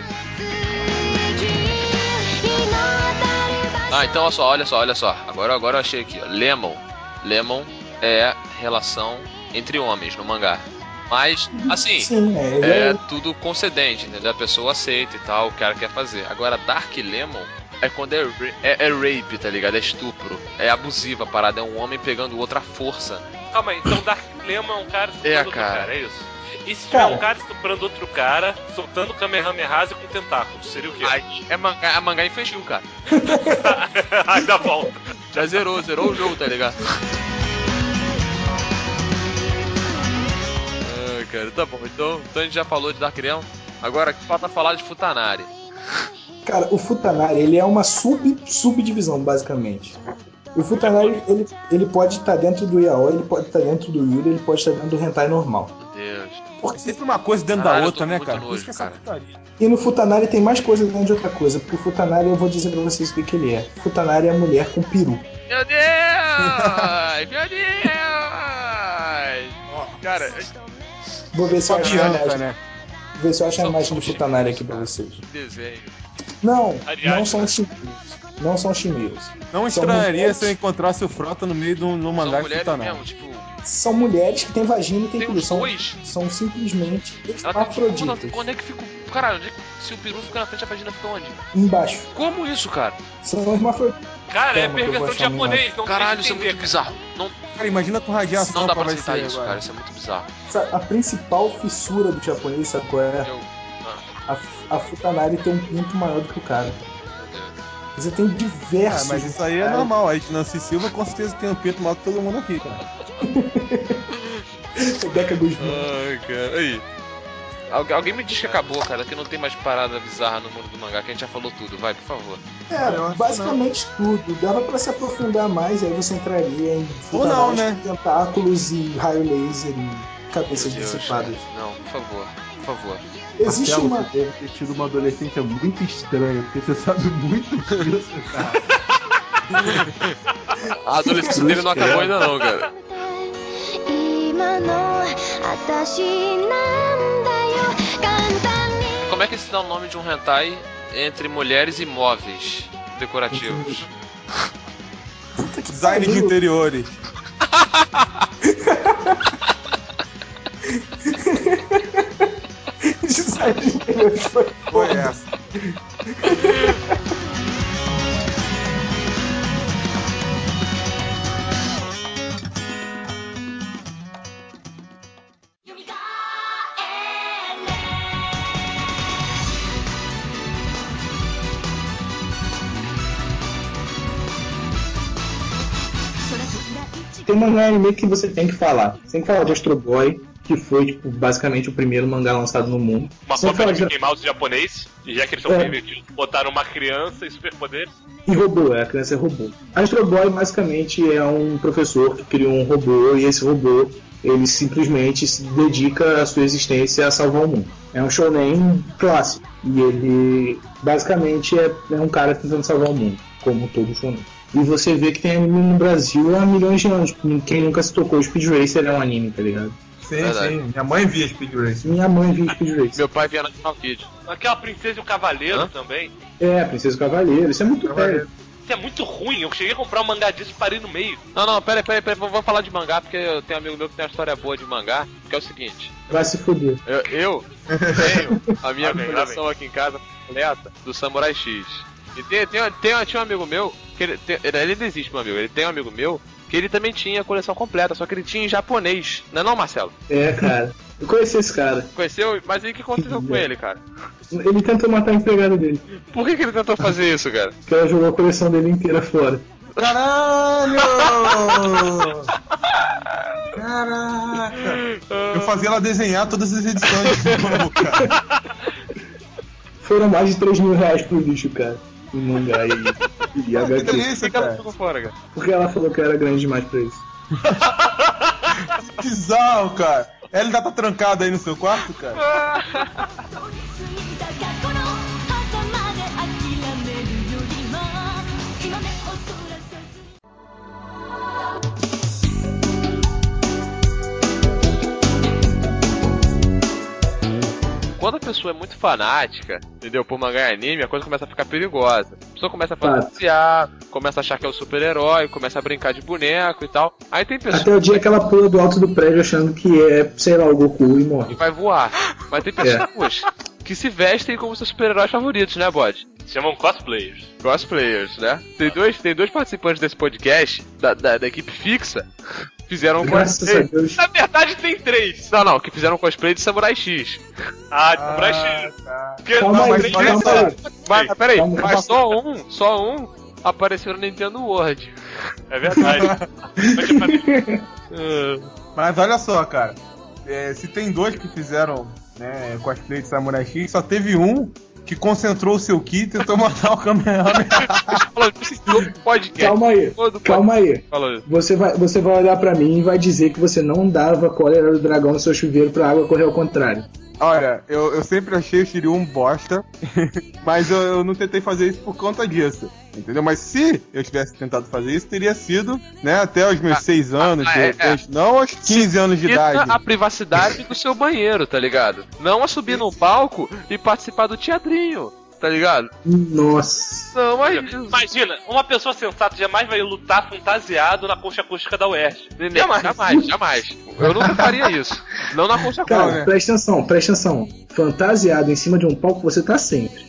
Ah, então olha só. Agora eu achei aqui, ó. Lemon é relação entre homens no mangá. Mas, assim, Sim, é tudo concedente, entendeu? A pessoa aceita e tal, o cara quer fazer. Agora, Dark Lemon é quando é rape, tá ligado? É estupro. É abusiva a parada, é um homem pegando outra força. Calma aí, então Dark Lemon é um cara estuprando outro cara, é isso? E se tiver um cara estuprando outro cara, soltando Kamehameha com tentáculos, seria o quê? Aí é mangá infantil, cara. Aí dá volta. Já zerou o jogo, tá ligado? Cara, tá bom, então a gente já falou de Dark Lemon. Agora falta falar de Futanari. Cara, o Futanari, ele é uma subdivisão, basicamente. O Futanari, ele pode estar dentro do Yaoi, ele pode estar dentro do Yuri, ele pode estar dentro do Hentai normal. Meu Deus. Porque sempre uma coisa dentro da outra, né, cara? Por isso que essa putaria. E no Futanari tem mais coisa dentro de outra coisa, porque o Futanari, eu vou dizer pra vocês o que ele é. O Futanari é a mulher com peru. Meu Deus! Meu Deus! Cara, Vou ver se eu acho a imagem. né? Vou ver se eu acho a imagem do Futanari aqui pra vocês. Desenho. Não Aliás, são chineses. Não são chineses. Não São estranharia mulheres- se eu encontrasse o Frota no meio de um mangá São de mulheres Futanari. mesmo, tipo... São mulheres que têm vagina e têm Tem peru. os dois? São simplesmente Ela tem hermafroditas. Onde é que fica o... Caralho, se o peru fica na frente, a vagina fica onde? Embaixo. Como isso, cara? São hermafroditas. Cara, é Calma, que eu vou perversão de achar uma japonês, não Caralho, tem isso é que muito entender. bizarro. Não, Cara, imagina com radiação não dá pra vai aceitar ser isso, agora. cara. Isso é muito bizarro. A principal fissura do japonês, sabe qual é? A Futanari tem um pinto maior do que o cara. Você tem diversos. Mas isso aí é normal. A Nancy Silva com certeza tem um pinto maior que todo mundo aqui, cara. Deca Guzmán. Ai, cara. Aí. Alguém me diz que acabou, cara, que não tem mais parada bizarra no mundo do mangá, que a gente já falou tudo. Vai, por favor. Basicamente tudo. Dava pra se aprofundar mais, aí você entraria em Ou não, né? tentáculos e raio laser e cabeças dissipadas. Não, por favor. Por favor. Existe Marcelo, uma. você deve ter tido uma adolescência muito estranha, porque você sabe muito disso, cara. A adolescência dele não acabou ainda não, cara. Como é que se dá o nome de um hentai entre mulheres e móveis decorativos? Design de interiores. Design de interiores Foi essa. Tem um mangá anime que você tem que falar. Você tem que falar de Astro Boy, que foi tipo, basicamente o primeiro mangá lançado no mundo. Uma Você cópia fala de Mickey Mouse japonês, e já que eles estão permitidos botar uma criança e superpoderes. E robô, a criança é robô. Astro Boy basicamente é um professor que criou um robô, e esse robô ele simplesmente se dedica a sua existência a salvar o mundo. É um shonen clássico, e ele basicamente é um cara tentando salvar o mundo, como todo shonen. E você vê que tem anime no Brasil há milhões de anos. Quem nunca se tocou, Speed Racer é um anime, tá ligado? Sim, sim. Minha mãe via Speed Racer. Minha mãe via Speed Racer. Meu pai via National Kid. Aquela Princesa e o Cavaleiro também. É, Princesa e o Cavaleiro. Isso é muito velho. Isso é muito ruim. Eu cheguei a comprar um mangá disso e parei no meio. Não, pera aí, vamos falar de mangá, porque eu tenho um amigo meu que tem uma história boa de mangá, que é o seguinte. Vai se fuder. Eu tenho a minha coleção aqui em casa completa do Samurai X. E tinha um amigo meu, que ele ainda existe, meu amigo, ele tem um amigo meu que ele também tinha a coleção completa, só que ele tinha em japonês, não é não, Marcelo? É, cara. Eu conheci esse cara. Conheceu? Mas e o que aconteceu com ele, cara? Ele tentou matar a empregada dele. Por que ele tentou fazer isso, cara? Porque ela jogou a coleção dele inteira fora. Caralho! Caraca! Eu fazia ela desenhar todas as edições de novo, cara. Foram mais de 3 mil reais pro lixo, cara. Em mangá e HQ. Que delícia, Por que ela cara. ficou fora, cara? Porque ela falou que era grande demais pra isso. Que bizarro, cara. Ela ainda tá trancada aí no seu quarto, cara? Quando a pessoa é muito fanática, entendeu, por mangá e anime, a coisa começa a ficar perigosa. A pessoa começa a fantasiar, começa a achar que é o super-herói, começa a brincar de boneco e tal. Aí tem pessoas... Até o dia que ela pula do alto do prédio achando que é, sei lá, o Goku e morre. E vai voar. Mas tem pessoas que se vestem como seus super-heróis favoritos, né, Bode? Se chamam cosplayers. Cosplayers, né? Tem dois participantes desse podcast, da equipe fixa, fizeram um cosplay. Na verdade tem 3. Não, que fizeram um cosplay de Samurai X. De Samurai X. Tá. Calma aí. Mas peraí, mas só um apareceu no Nintendo World. É verdade. Mas olha só, cara. Se tem 2 que fizeram, né, cosplay de Samurai X, só teve um que concentrou o seu ki e tentou matar o Kamehameha. Calma aí. Você vai olhar pra mim e vai dizer que você não dava cólera do dragão no seu chuveiro pra água correr ao contrário. Olha, eu sempre achei o Shiryu um bosta, mas eu não tentei fazer isso por conta disso, entendeu? Mas se eu tivesse tentado fazer isso, teria sido, né, até os meus 6 anos, de repente, não aos 15 anos de idade. A privacidade do seu banheiro, tá ligado? Não a subir num palco e participar do teatrinho, tá ligado? Nossa. Não, mas... Imagina, uma pessoa sensata jamais vai lutar fantasiado na concha acústica da UERJ. Jamais. Eu nunca faria isso. Não na concha acústica. Cara, né? presta atenção. Fantasiado em cima de um palco você tá sempre.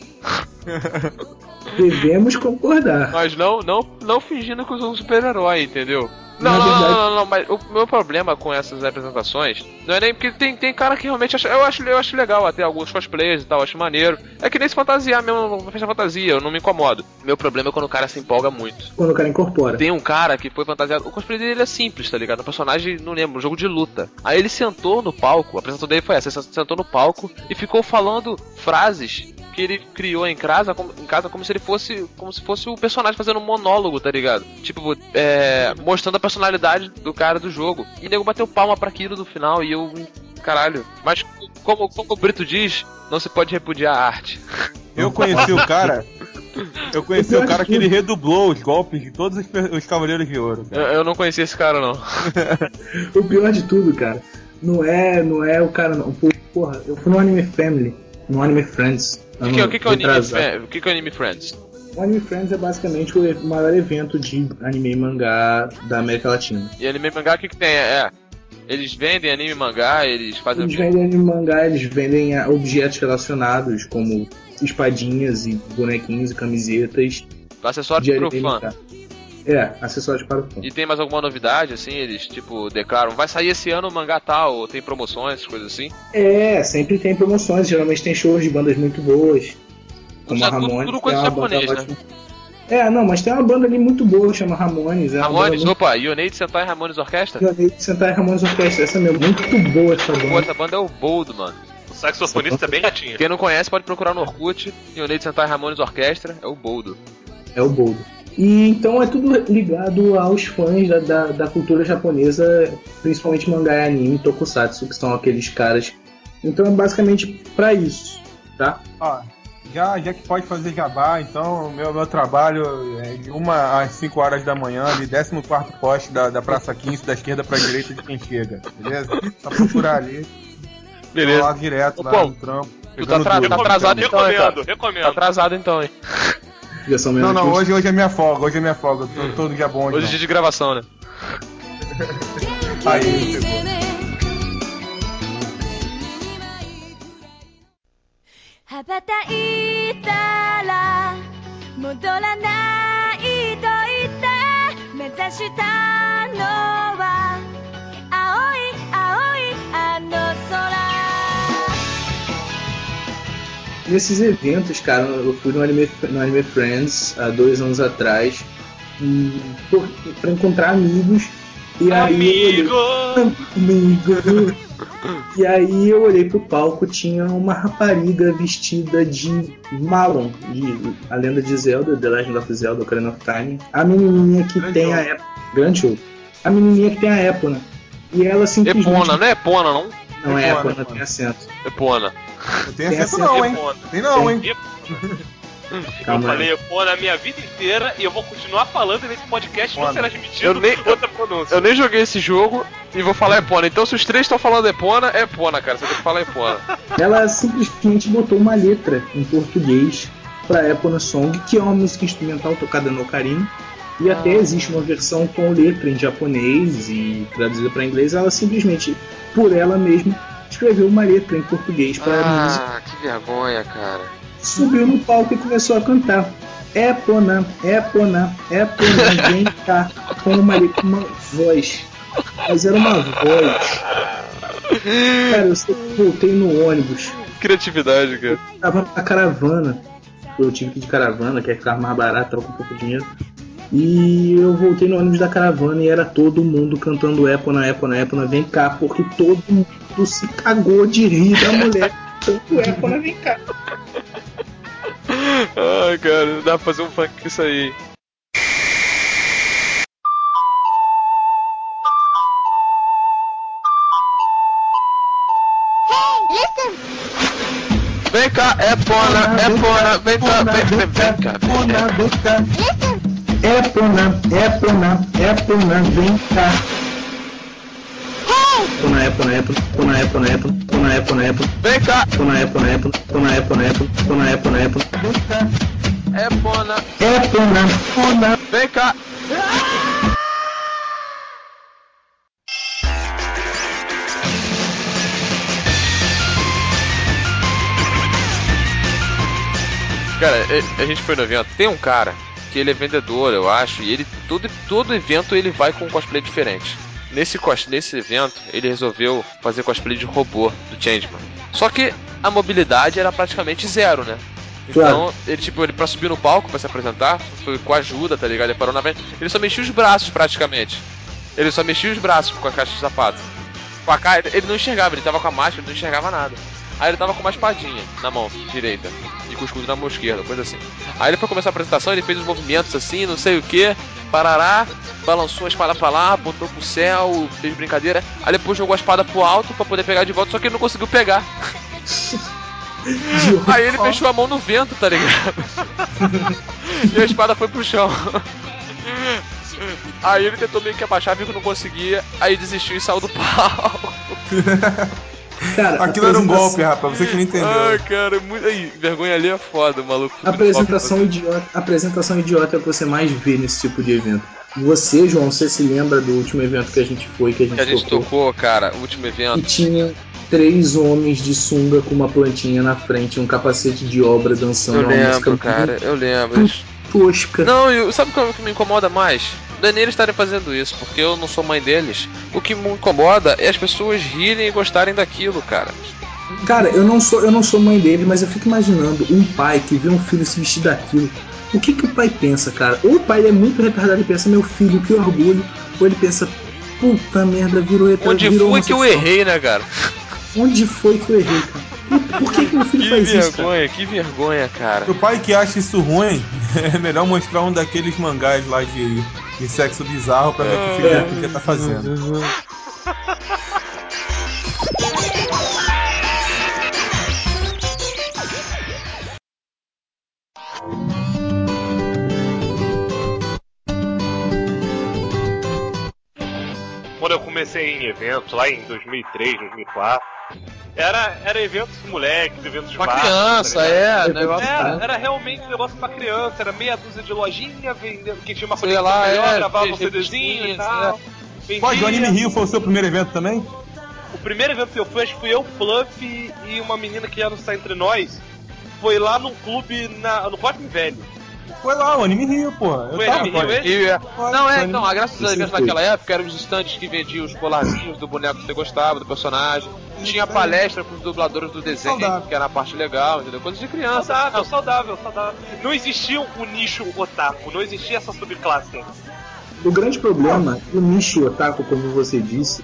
Devemos concordar. Mas não fingindo que eu sou um super-herói, entendeu? Não, mas o meu problema com essas representações não é nem porque tem cara que realmente eu acho legal até alguns cosplayers e tal, acho maneiro. É que nem se fantasiar mesmo, festa fantasia, eu não me incomodo. Meu problema é quando o cara se empolga muito. Quando o cara incorpora. Tem um cara que foi fantasiado, o cosplay dele é simples, tá ligado? O personagem, não lembro, um jogo de luta. Aí ele sentou no palco, a apresentação dele foi essa, ele sentou no palco e ficou falando frases que ele criou em casa como se fosse o personagem fazendo um monólogo, tá ligado? Tipo, mostrando a personalidade do cara do jogo. E o nego bateu palma pra aquilo no final e eu... Caralho. Mas como o Brito diz, não se pode repudiar a arte. Eu conheci o cara que ele redublou os golpes de todos os Cavaleiros de Ouro. Eu não conheci esse cara, não. O pior de tudo, cara, não é o cara, não. Porra, eu fui no Anime Family, no Anime Friends. O que é o Anime Friends? O Anime Friends é basicamente o maior evento de anime e mangá da América Latina. E anime e mangá, o que tem? Eles vendem anime e mangá, eles fazem... Eles vendem anime e mangá, eles vendem objetos relacionados, como espadinhas e bonequinhos e camisetas. Acessórios para o fã. Acessórios para o fã. E tem mais alguma novidade, assim? Eles, tipo, declaram, vai sair esse ano o mangá tal, ou tem promoções, coisas assim? Sempre tem promoções, geralmente tem shows de bandas muito boas. Como a Ramones. Tudo coisa japonês, né? Mas tem uma banda ali muito boa, chama Ramones. Ramones, Yonei de Sentai Ramones Orquestra? Yonei de Sentai Ramones Orquestra, essa mesmo, muito boa essa banda. Pô, essa banda é o Boldo, mano. O saxofonista é bem gatinho. Quem não conhece pode procurar no Orkut, Yonei de Sentai Ramones Orquestra, é o Boldo. É o Boldo. E então é tudo ligado aos fãs da cultura japonesa, principalmente mangá e anime, tokusatsu, que são aqueles caras. Então é basicamente pra isso, tá? Já que pode fazer jabá, então meu trabalho é de 1 às 5 horas da manhã, ali 14º poste da Praça 15, da esquerda pra direita de quem chega, beleza? Só procurar ali. Beleza. Lá direto, lá no trampo. Tu tá atrasado então, recomendo. Tá atrasado então, hein? Não, hoje é minha folga, todo dia bom. Hoje é dia de gravação, né? Aí, pegou. 羽ばたいたら戻らないと言って目指したのは青い青いあの空 Nesses eventos, cara, eu fui no Anime Friends há 2 anos atrás pra encontrar amigos. E amigo! E aí eu olhei pro palco, tinha uma rapariga vestida de Malon, de A Lenda de Zelda, The Legend of Zelda, Ocarina of Time. A menininha que tem a época... Grande jogo. A menininha que tem a Epona. E ela simplesmente... Epona, não é Epona, não? Não é Epona, tem acento. Epona. Não tem acento não, hein? Tem não, hein? Eu falei Epona a minha vida inteira e eu vou continuar falando nesse podcast, não será admitido outra pronúncia. Eu nem joguei esse jogo e vou falar Epona. Então se os três estão falando Epona, é Epona, cara. Você tem que falar Epona. Ela simplesmente botou uma letra em português pra Epona Song, que é uma música instrumental tocada no ocarina. E até existe uma versão com letra em japonês e traduzida para inglês. Ela simplesmente, por ela mesma, escreveu uma letra em português para a música. Ah, que vergonha, cara. Subiu no palco e começou a cantar. Epona, Epona, Epona, vem cá. Com uma voz. Mas era uma voz. Cara, eu voltei no ônibus. Criatividade, cara. Eu tava na caravana. Eu tive que ir de caravana, que é ficar mais barato, tava com pouco dinheiro. E eu voltei no ônibus da caravana e era todo mundo cantando Epona, Epona, Epona, vem cá. Porque todo mundo se cagou de rir da mulher. Tanto Epona, vem cá. Ai, cara, dá pra fazer um funk com isso aí. Vem cá, Epona, Epona, vem cá, vem cá, Epona, vem cá. Epona, Epona, Epona, vem cá. Epona, Epona, Epona, Epona, Epona, Epona, Epona, vem cá. Epona, Epona, Epona, Epona, Epona, Epona, Epona, vem cá. Epona, Epona, Epona, vem cá. Cara, a gente foi no evento. Tem um cara que ele é vendedor, eu acho, e ele todo evento ele vai com um cosplay diferente. Nesse evento, ele resolveu fazer cosplay de robô do Changeman. Só que a mobilidade era praticamente zero, né? Então, ele pra subir no palco, pra se apresentar, foi com ajuda, tá ligado? Ele parou na frente, ele só mexia os braços praticamente. Ele só mexia os braços com a caixa de sapato. Com a cara, ele não enxergava, ele tava com a máscara, ele não enxergava nada. Aí ele tava com uma espadinha na mão direita e com o escudo na mão esquerda, coisa assim. Aí ele foi começar a apresentação, ele fez os movimentos assim, não sei o que, parará, balançou a espada pra lá, botou pro céu, fez brincadeira. Aí depois jogou a espada pro alto pra poder pegar de volta, só que ele não conseguiu pegar. Aí ele fechou a mão no vento, tá ligado? E a espada foi pro chão. Aí ele tentou meio que abaixar, viu que não conseguia, aí desistiu e saiu do palco. Cara, aquilo era um golpe, rapaz, você que não entendeu. Ai, cara, muito... Aí, vergonha ali é foda, maluco. Apresentação idiota é o que você mais vê nesse tipo de evento. Você, João, você se lembra do último evento que a gente foi, que a gente tocou, cara, o último evento. E tinha 3 homens de sunga com uma plantinha na frente, um capacete de obra dançando uma música. Cara, eu lembro. Tosca. Não, sabe o que me incomoda mais? Não é nem eles estarem fazendo isso, porque eu não sou mãe deles. O que me incomoda é as pessoas rirem e gostarem daquilo, cara. Cara, eu não sou mãe dele, mas eu fico imaginando um pai que vê um filho se vestir daquilo. O que o pai pensa, cara? Ou o pai é muito retardado e pensa, meu filho, que orgulho. Ou ele pensa, puta merda, virou retardado. Onde foi que eu errei, né, cara? Onde foi que eu errei, cara? Por que meu filho faz isso, cara? Que vergonha, cara. O pai que acha isso ruim, é melhor mostrar um daqueles mangás lá de sexo bizarro pra ver o que o filho dele podia estar fazendo. Quando eu comecei em eventos, lá em 2003, 2004, era eventos moleques, eventos de pra bar, criança, tá era realmente um negócio pra criança, era meia dúzia de lojinha vendendo, que tinha uma conexão melhor, gravava um CDzinho e tal. Pode, o Anime Rio foi o seu primeiro evento também? O primeiro evento que eu fui, acho que fui eu, Fluff e uma menina que já não está entre nós, foi lá num clube no Cosme Velho. Foi lá, o Anime Rio, pô. Foi Anime Rio, Não, a graça dos eventos naquela época eram os estandes que vendiam os colarzinhos do boneco que você gostava, do personagem. Tinha palestra pros dubladores do desenho, que era a parte legal, entendeu? Coisa de criança. Saudável. Não existia o nicho otaku, não existia essa subclasse. O grande problema, o nicho otaku, como você disse,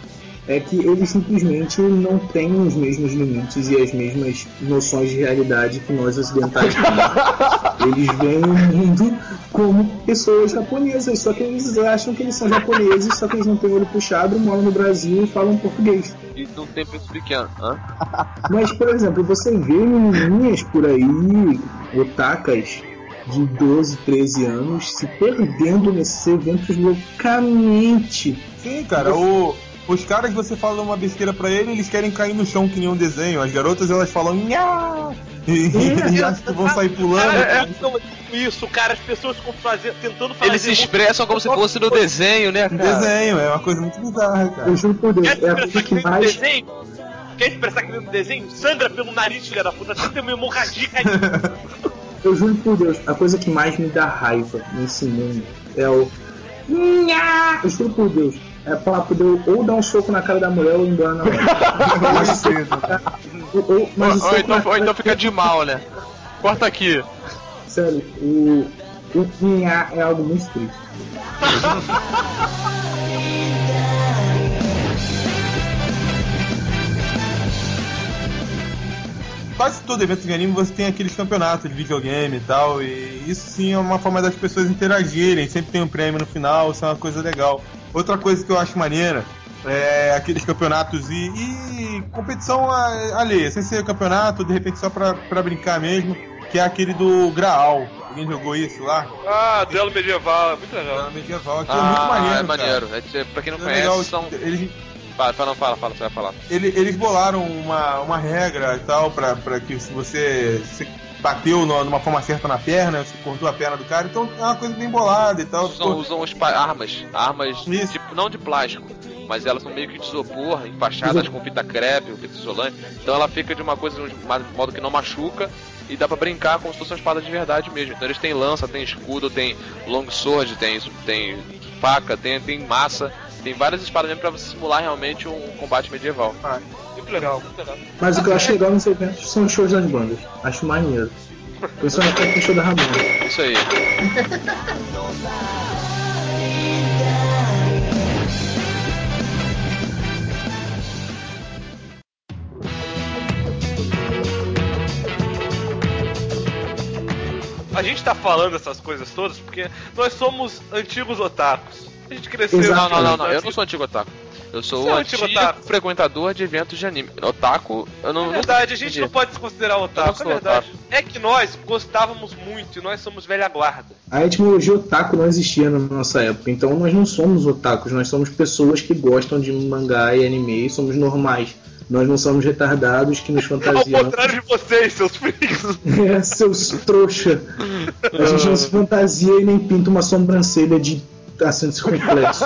é que eles simplesmente não têm os mesmos limites e as mesmas noções de realidade que nós ocidentais temos. Eles veem o mundo como pessoas japonesas, só que eles acham que eles são japoneses, só que eles não têm olho puxado, moram no Brasil e falam português. E não tem preço pequeno. Hã? Mas, por exemplo, você vê menininhas por aí, otakas de 12, 13 anos, se perdendo nesses eventos loucamente. Sim, cara, os caras que você fala uma besteira pra eles querem cair no chão que nem um desenho. As garotas, elas falam nha! E acham que vão sair pulando. Isso, cara, as pessoas ficam tentando fazer. Eles se expressam como se fosse no desenho, né, cara? Desenho, é uma coisa muito bizarra, cara. Eu juro por Deus, é a coisa que mais... Quer expressar que no desenho? Sangra pelo nariz, filha da puta, tem uma hemorragia. Eu juro por Deus, a coisa que mais me dá raiva nesse mundo é o... Eu juro por Deus, é pra poder ou dar um soco na cara da mulher ou ir embora na hora. Ou então fica de mal, né? Corta aqui. Sério, o nha é algo muito triste. Quase todo evento de anime você tem aqueles campeonatos de videogame e tal, e isso sim é uma forma das pessoas interagirem, sempre tem um prêmio no final, isso é uma coisa legal. Outra coisa que eu acho maneira é aqueles campeonatos e competição alheia, sem ser campeonato, de repente só pra brincar mesmo, que é aquele do Graal. Alguém jogou isso lá? Ah, duelo medieval, é muito legal. Duelo medieval, aqui é muito maneiro. É maneiro. Cara. Pra quem não conhece, legal, são. Eles... Fala, você vai falar. Eles bolaram uma regra e tal, pra que se você bateu numa forma certa na perna, você cortou a perna do cara, então é uma coisa bem bolada e tal. Usam armas tipo, não de plástico, mas elas são meio que de isopor, enfaixadas com fita crepe, fita isolante, então ela fica de uma coisa de um modo que não machuca e dá pra brincar como se fosse uma espada de verdade mesmo. Então eles têm lança, tem escudo, tem long sword, tem faca, tem massa. Tem várias espadas mesmo pra você simular realmente um combate medieval. Muito legal, muito legal. Mas o que eu acho legal nos eventos são os shows das bandas. Acho maneiro. Principalmente aqui no show da Ramona. Isso aí. A gente tá falando essas coisas todas porque nós somos antigos otakus. A gente cresceu... Não, eu não sou antigo otaku. Eu sou o antigo frequentador de eventos de anime. Otaku, eu não... É verdade, a gente não pode se considerar otaku, é verdade. É que nós gostávamos muito e nós somos velha guarda. A etimologia otaku não existia na nossa época, então nós não somos otakus, nós somos pessoas que gostam de mangá e anime e somos normais. Nós não somos retardados que nos fantasiamos. Ao contrário de vocês, seus freaks. Seus trouxa. A gente não se fantasia e nem pinta uma sobrancelha de acento circunflexo.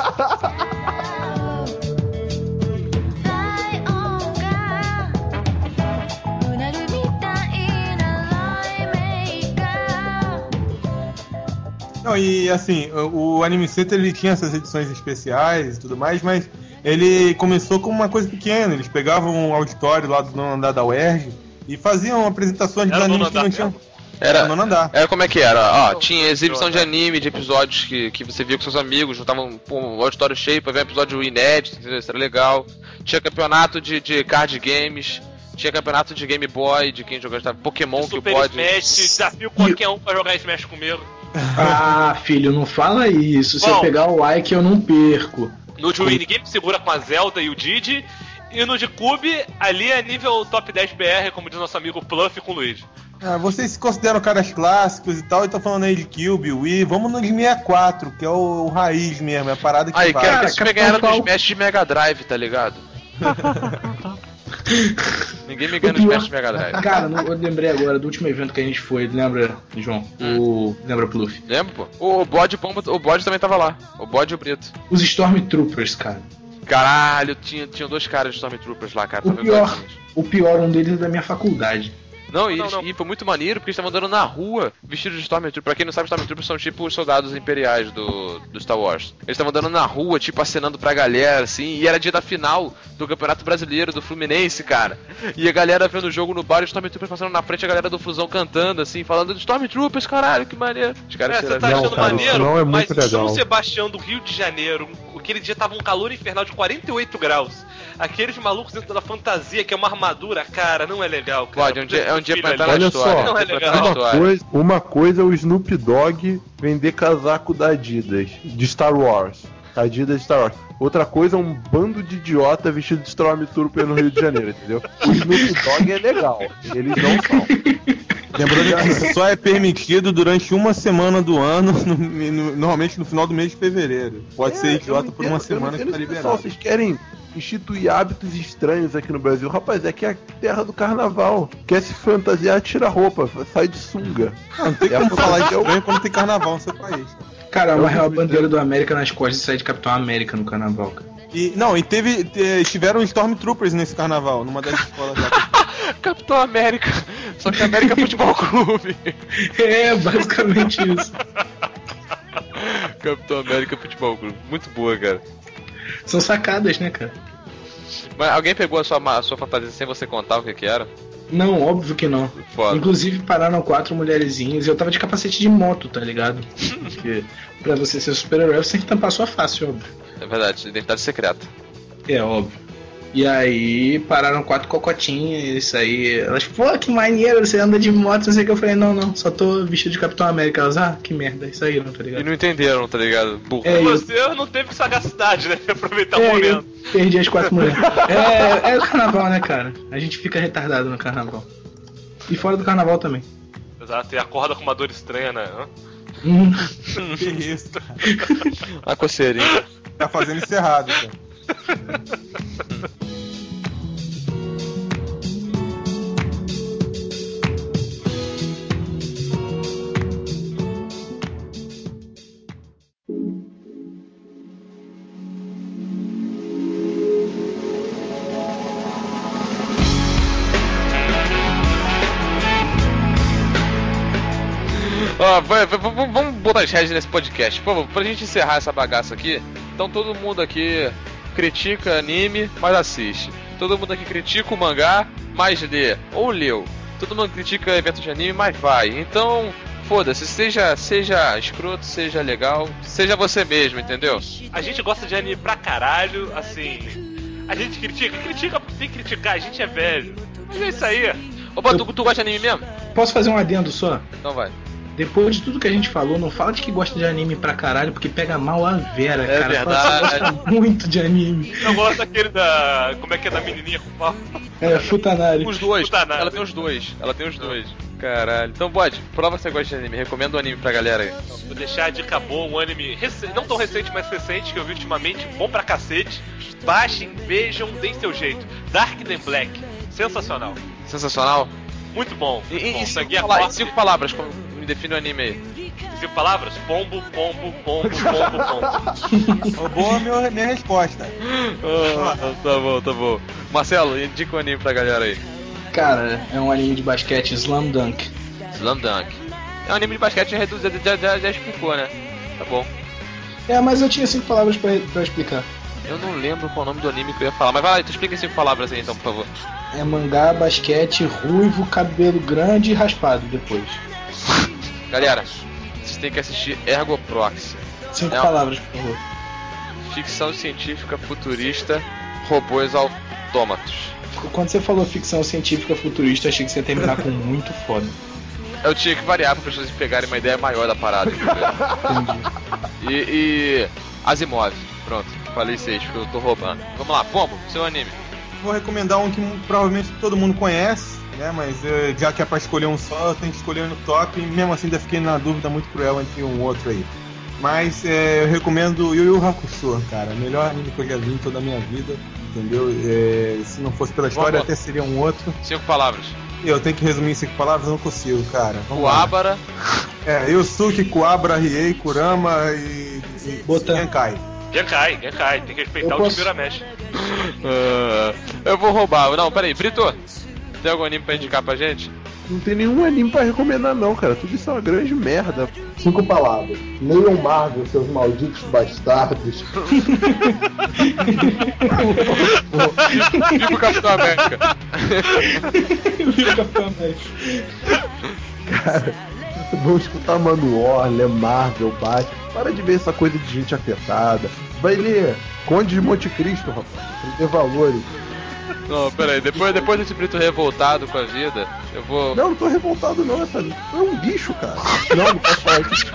Não, e assim, o Anime Center ele tinha essas edições especiais e tudo mais, mas ele começou como uma coisa pequena. Eles pegavam um auditório lá do nono andar da UERJ e faziam apresentações de animes que não tinham. Era como é que era? Tinha exibição de anime, de episódios que você via com seus amigos, juntavam um auditório cheio pra ver um episódio inédito, entendeu? Isso era legal. Tinha campeonato de card games, tinha campeonato de Game Boy, de quem jogava Pokémon que Super pode. Smash, desafio qualquer um pra jogar Smash comigo. Ah, filho, não fala isso. Se eu pegar o like, eu não perco. No de Winning Game segura com a Zelda e o Didi. E no de Cube, ali é nível top 10 BR, como diz nosso amigo Pluff com o Luigi. Vocês se consideram caras clássicos e tal, e tô falando aí de Cube, Wii. Vamos no de 64, que é o raiz mesmo, é a parada que vai. Cara, que vocês ganharam no Smash de Mega Drive, tá ligado? Ninguém me ganha no Smash de Mega Drive. Cara, eu lembrei agora do último evento que a gente foi, lembra, João? Lembra, Pluff? Lembro, pô. O Bode também tava lá. O Bode e o Brito. Os Stormtroopers, cara. Caralho, tinha dois caras de Stormtroopers lá, cara. O pior, um deles é da minha faculdade. E foi muito maneiro porque eles estavam andando na rua vestidos de Stormtrooper. Pra quem não sabe, Stormtroopers são tipo os soldados imperiais do Star Wars. Eles estavam andando na rua, tipo, acenando pra galera, assim. E era dia da final do Campeonato Brasileiro, do Fluminense, cara. E a galera vendo o jogo no bar e os Stormtroopers passando na frente, a galera do Fusão cantando, assim, falando de Stormtroopers, caralho, que maneiro. Os caras você tá achando maneiro, não é muito mas legal. São Sebastião do Rio de Janeiro, aquele dia tava um calor infernal de 48 graus. Aqueles malucos dentro da fantasia, que é uma armadura, cara, não é legal, cara. Pode, é um dia pra entrar na Olha história. só, não é legal. uma coisa é o Snoop Dogg vender casaco da Adidas, de Star Wars. Adidas de Star Wars. Outra coisa é um bando de idiota vestido de Stormtrooper no Rio de Janeiro, entendeu? O Snoop Dogg é legal, eles não são. Lembrando que isso só é permitido durante uma semana do ano, normalmente no final do mês de fevereiro. Pode ser idiota por uma semana que tá liberado. Pessoal, vocês querem instituir hábitos estranhos aqui no Brasil? Rapaz, aqui é a terra do carnaval. Quer se fantasiar, tira a roupa, sai de sunga. Não tem como falar de estranho quando tem carnaval no seu país. Cara, amarrar a bandeira do América nas costas e sair de Capitão América no carnaval, cara. Tiveram Stormtroopers nesse carnaval, numa das escolas lá. Capitão América. Só que América Futebol Clube. É, basicamente isso. Capitão América Futebol Clube. Muito boa, cara. São sacadas, né, cara? Mas alguém pegou a sua fantasia sem você contar o que era? Não, óbvio que não. Foda. Inclusive pararam 4 mulherzinhas e eu tava de capacete de moto, tá ligado? Porque pra você ser super-herói você tem que tampar sua face, óbvio. É verdade, identidade secreta. É, óbvio. E aí pararam 4 cocotinhas, isso aí. Elas, pô, que maneiro, você anda de moto, não sei o que. Eu falei, não, só tô vestido de Capitão América. Elas, que merda, isso aí, não, tá ligado? E não entenderam, tá ligado? Burro. Você não teve sagacidade, né? De aproveitar o momento. Perdi as 4 mulheres. É o carnaval, né, cara? A gente fica retardado no carnaval. E fora do carnaval também. Exato, e acorda com uma dor estranha, né? Que isso, cara. Uma coceirinha. Tá fazendo isso errado, cara. Vamos botar as redes nesse podcast, por favor, pra gente encerrar essa bagaça aqui. Então todo mundo aqui critica anime, mas assiste. Todo mundo aqui critica o mangá, mas lê, ou leu. Todo mundo critica eventos de anime, mas vai. Então, foda-se, seja escroto, seja legal, seja você mesmo, entendeu? A gente gosta de anime pra caralho, assim. A gente critica porque tem que criticar, a gente é velho. Mas é isso aí. Opa, tu gosta de anime mesmo? Posso fazer um adendo só? Então vai. Depois de tudo que a gente falou, não fala de que gosta de anime pra caralho, porque pega mal a Vera, é cara. Verdade. Você gosta muito de anime. Eu gosto daquele da... Como é que é da menininha com pau? Futanari. Os dois. Futanari. Ela tem os dois. Caralho. Então, Bode, prova que você gosta de anime. Recomenda um anime pra galera aí. Vou deixar a dica boa, um anime não tão recente, mas recente, que eu vi ultimamente, bom pra cacete. Baixem, vejam, deem seu jeito. Dark Than Black. Sensacional. Sensacional? Muito bom. E 5 palavras, como me define o anime aí. 5 palavras? Pombo. Roubou a minha resposta. Tá bom. Marcelo, indica o anime pra galera aí. Cara, é um anime de basquete, Slam Dunk. É um anime de basquete reduzido, já explicou, né? Tá bom. Mas eu tinha 5 palavras pra explicar. Eu não lembro qual é o nome do anime que eu ia falar, mas vai lá, tu explica em 5 palavras aí então, por favor. É mangá, basquete, ruivo, cabelo grande e raspado depois. Galera, vocês têm que assistir Ergo Proxy. 5 palavras, por favor. Ficção científica futurista, robôs autômatos. Quando você falou ficção científica futurista, achei que você ia terminar com muito foda. Eu tinha que variar para pessoas pegarem uma ideia maior da parada, entendeu? Entendi. E Asimov, pronto, falei 6, porque eu tô roubando. Vamos lá, Pombo, seu anime. Vou recomendar um que provavelmente todo mundo conhece, né? Mas já que é pra escolher um só, eu tenho que escolher no top. E mesmo assim ainda fiquei na dúvida muito cruel entre um outro aí. Mas eu recomendo Yu Yu Hakusho, cara. Melhor anime que eu já vi em toda a minha vida, entendeu? Se não fosse pela história, até seria um outro. 5 palavras. Eu tenho que resumir em 5 palavras, eu não consigo, cara. Kuwabara. Yusuke, Kuwabara, Riei, Kurama e Genkai. Genkai, tem que respeitar o Shibiramesh. Eu vou roubar. Não, peraí, Brito, tem algum anime pra indicar pra gente? Não tem nenhum anime pra recomendar não, cara. Tudo isso é uma grande merda. 5 palavras. Leiam Marvel, seus malditos bastardos. Viva o Capitão América. Viva o Capitão América. Cara, vamos escutar Manowar, ler Marvel, Batman. Para de ver essa coisa de gente afetada. Vai ler Conde de Monte Cristo, rapaz. Tem que ter valores. Não, peraí, depois desse Brito revoltado com a vida, eu vou... Não tô revoltado não, essa é um bicho, cara. Não posso falar isso.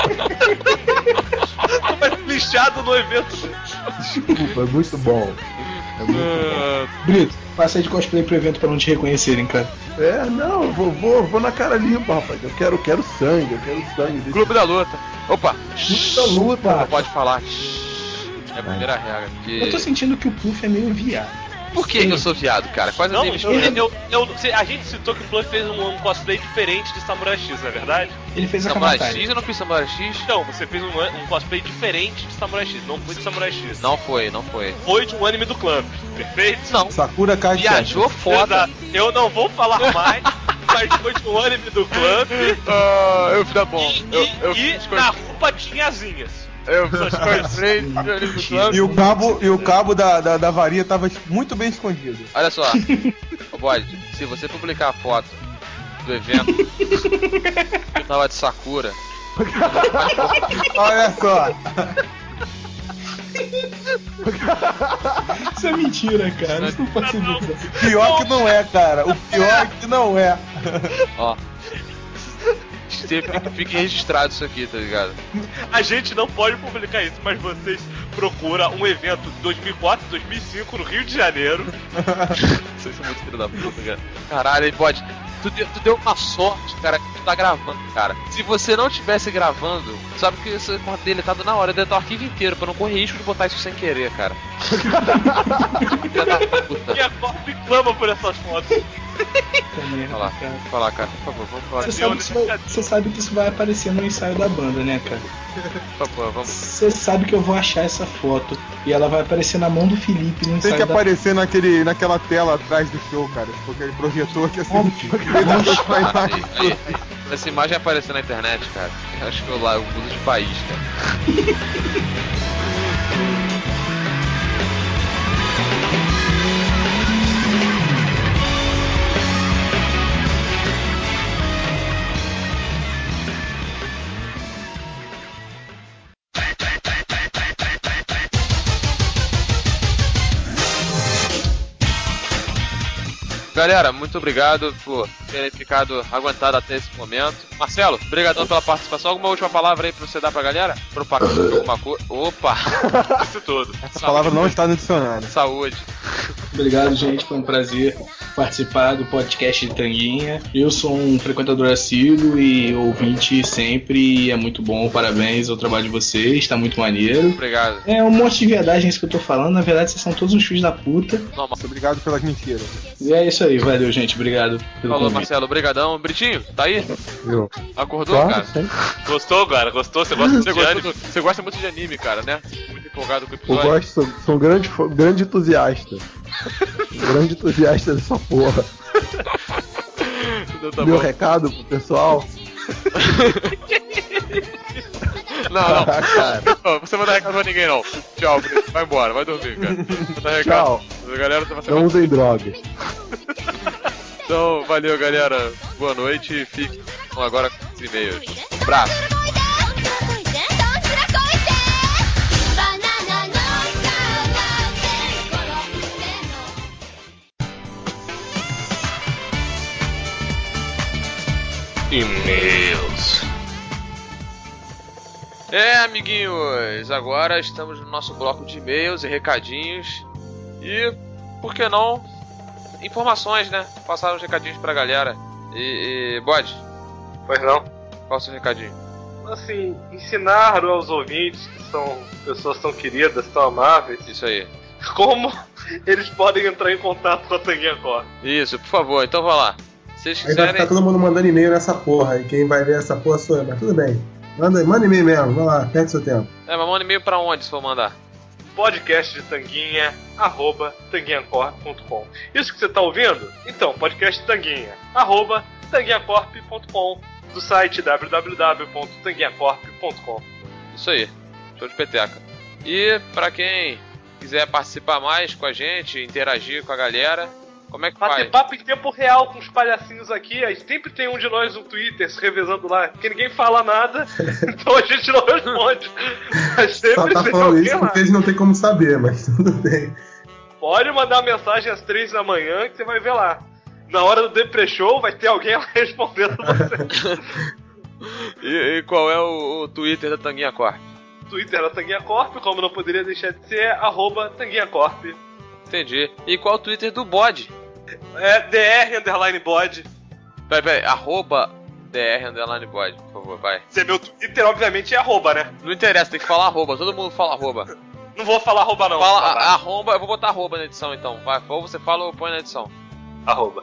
Tu vai ser lixado no evento. Desculpa, é muito bom. É muito bom. Brito, passa aí de cosplay pro evento pra não te reconhecerem, cara. Não, eu vou na cara limpa, rapaz. Eu quero sangue, desse... Clube da Luta. Opa! Clube da Luta. Não pode falar. É a primeira regra. Que... Eu tô sentindo que o Puff é meio viado. Por que eu sou viado, cara? Quase Não, não me a gente citou que o Pluff fez um cosplay diferente de Samurai X, não é verdade? Ele fez a Samurai Kamatari. X, eu não fiz Samurai X. Então, você fez um cosplay diferente de Samurai X, não foi de Samurai X. Não foi. Foi de um anime do Clamp, perfeito? Não. Sakura Card Viajou foda. Exato. Eu não vou falar mais, mas foi de um anime do Clamp. Eu fiz bom. E na roupa tinha asinhas. Eu cosplay de anime do Clamp. E o cabo da varinha tava muito bem escondido. Olha só, ô Bode, se você publicar a foto do evento que tava de Sakura, Olha só. Isso é mentira, cara. Isso não pode ser mentira. Pior que não é, cara. O pior é que não é. ó, fique registrado isso aqui, tá ligado? A gente não pode publicar isso, mas vocês procuram um evento 2004, 2005 no Rio de Janeiro. Vocês são muito filho da puta, cara. Caralho, aí pode. Tu deu uma sorte, cara, que tu tá gravando, cara. Se você não tivesse gravando, sabe que esse corte deletado na hora, deletar o arquivo inteiro, pra não correr risco de botar isso sem querer, cara. Filha da puta. E a Corp clama por essas fotos. Fala, cara, por favor, vamos falar. Você sabe que isso vai aparecer no ensaio da banda, né, cara? Por favor, vamos. Você sabe que eu vou achar essa foto e ela vai aparecer na mão do Felipe no ensaio Tem que aparecer naquela tela atrás do show, cara. Porque ele projetou que assim. Aí. Essa imagem aparecer na internet, cara. Eu acho que eu mudo de país, cara. Galera, muito obrigado por terem aguentado até esse momento. Marcelo, obrigadão pela participação. Alguma última palavra aí pra você dar pra galera? Propaganda, alguma coisa? Opa! Isso tudo. Essa palavra não está no dicionário. Saúde. Obrigado, gente. Foi um prazer participar do podcast de Tanguinha. Eu sou um frequentador assíduo e ouvinte sempre. E é muito bom. Parabéns ao trabalho de vocês. Tá muito maneiro. Obrigado. É um monte de viadagem isso que eu tô falando. Na verdade, vocês são todos uns filhos da puta. Nossa, obrigado pelas mentiras. E é isso aí. Valeu, gente. Obrigado pelo Falou, convite. Marcelo. Obrigadão. Britinho, tá aí? Eu. Acordou, Claro, cara? sim. Gostou, cara? Gostou? Você gosta muito de anime? Você gosta muito de anime, cara, né? Muito empolgado com o Eu episódio. gosto, sou um grande entusiasta. Grande entusiasta dessa porra. Então tá Meu bom. recado pro pessoal. Não. Cara. Não, você não vai dar recado pra ninguém, não. Tchau, Brito. Vai embora, vai dormir, cara. Vou dar recado. Tchau. Galera, você Não usem droga. Então, valeu, galera. Boa noite e fiquem agora com os e-mails. Abraço. E-mails. Amiguinhos, agora estamos no nosso bloco de e-mails e recadinhos. E, por que não, informações, né? Passar uns recadinhos pra galera. E Bode, Pois não? qual o seu recadinho? Assim, ensinar aos ouvintes, que são pessoas tão queridas, tão amáveis, Isso aí. como eles podem entrar em contato com a Tanguinha Corp. Isso, por favor, então vamos lá. Se vocês Aí vai quiserem. ficar todo mundo mandando e-mail nessa porra. E quem vai ler essa porra sou eu, mas tudo bem. Manda e-mail mesmo, vai lá, perde seu tempo. Mas manda e-mail pra onde se for mandar? Podcast de Tanguinha, @tanguinhacorp.com. Isso que você tá ouvindo? Então, podcast de Tanguinha, tanguinhacorp.com, do site www.tanguinhacorp.com. Isso aí, show de peteca. E pra quem quiser participar mais com a gente, interagir com a galera, como é que faz? Bater papo em tempo real com os palhacinhos aqui, aí sempre tem um de nós no Twitter se revezando lá, porque ninguém fala nada, então a gente não responde. Mas sempre Só tá tem falando alguém isso lá. porque eles não tem como saber, mas tudo bem. Pode mandar mensagem às 3 da manhã que você vai ver lá. Na hora do Depre Show vai ter alguém lá respondendo você. E qual é o Twitter da Tanguinha Corp? Twitter da Tanguinha Corp, como não poderia deixar de ser, @Tanguinha Corp. Entendi. E qual o Twitter do bode? É dr_bode. Peraí, @dr_bode, por favor, vai. Se é meu Twitter, obviamente é arroba, né? Não interessa, tem que falar arroba, todo mundo fala arroba. Não vou falar arroba não. Fala arroba, eu vou botar arroba na edição então, vai. Ou você fala ou põe na edição. Arroba.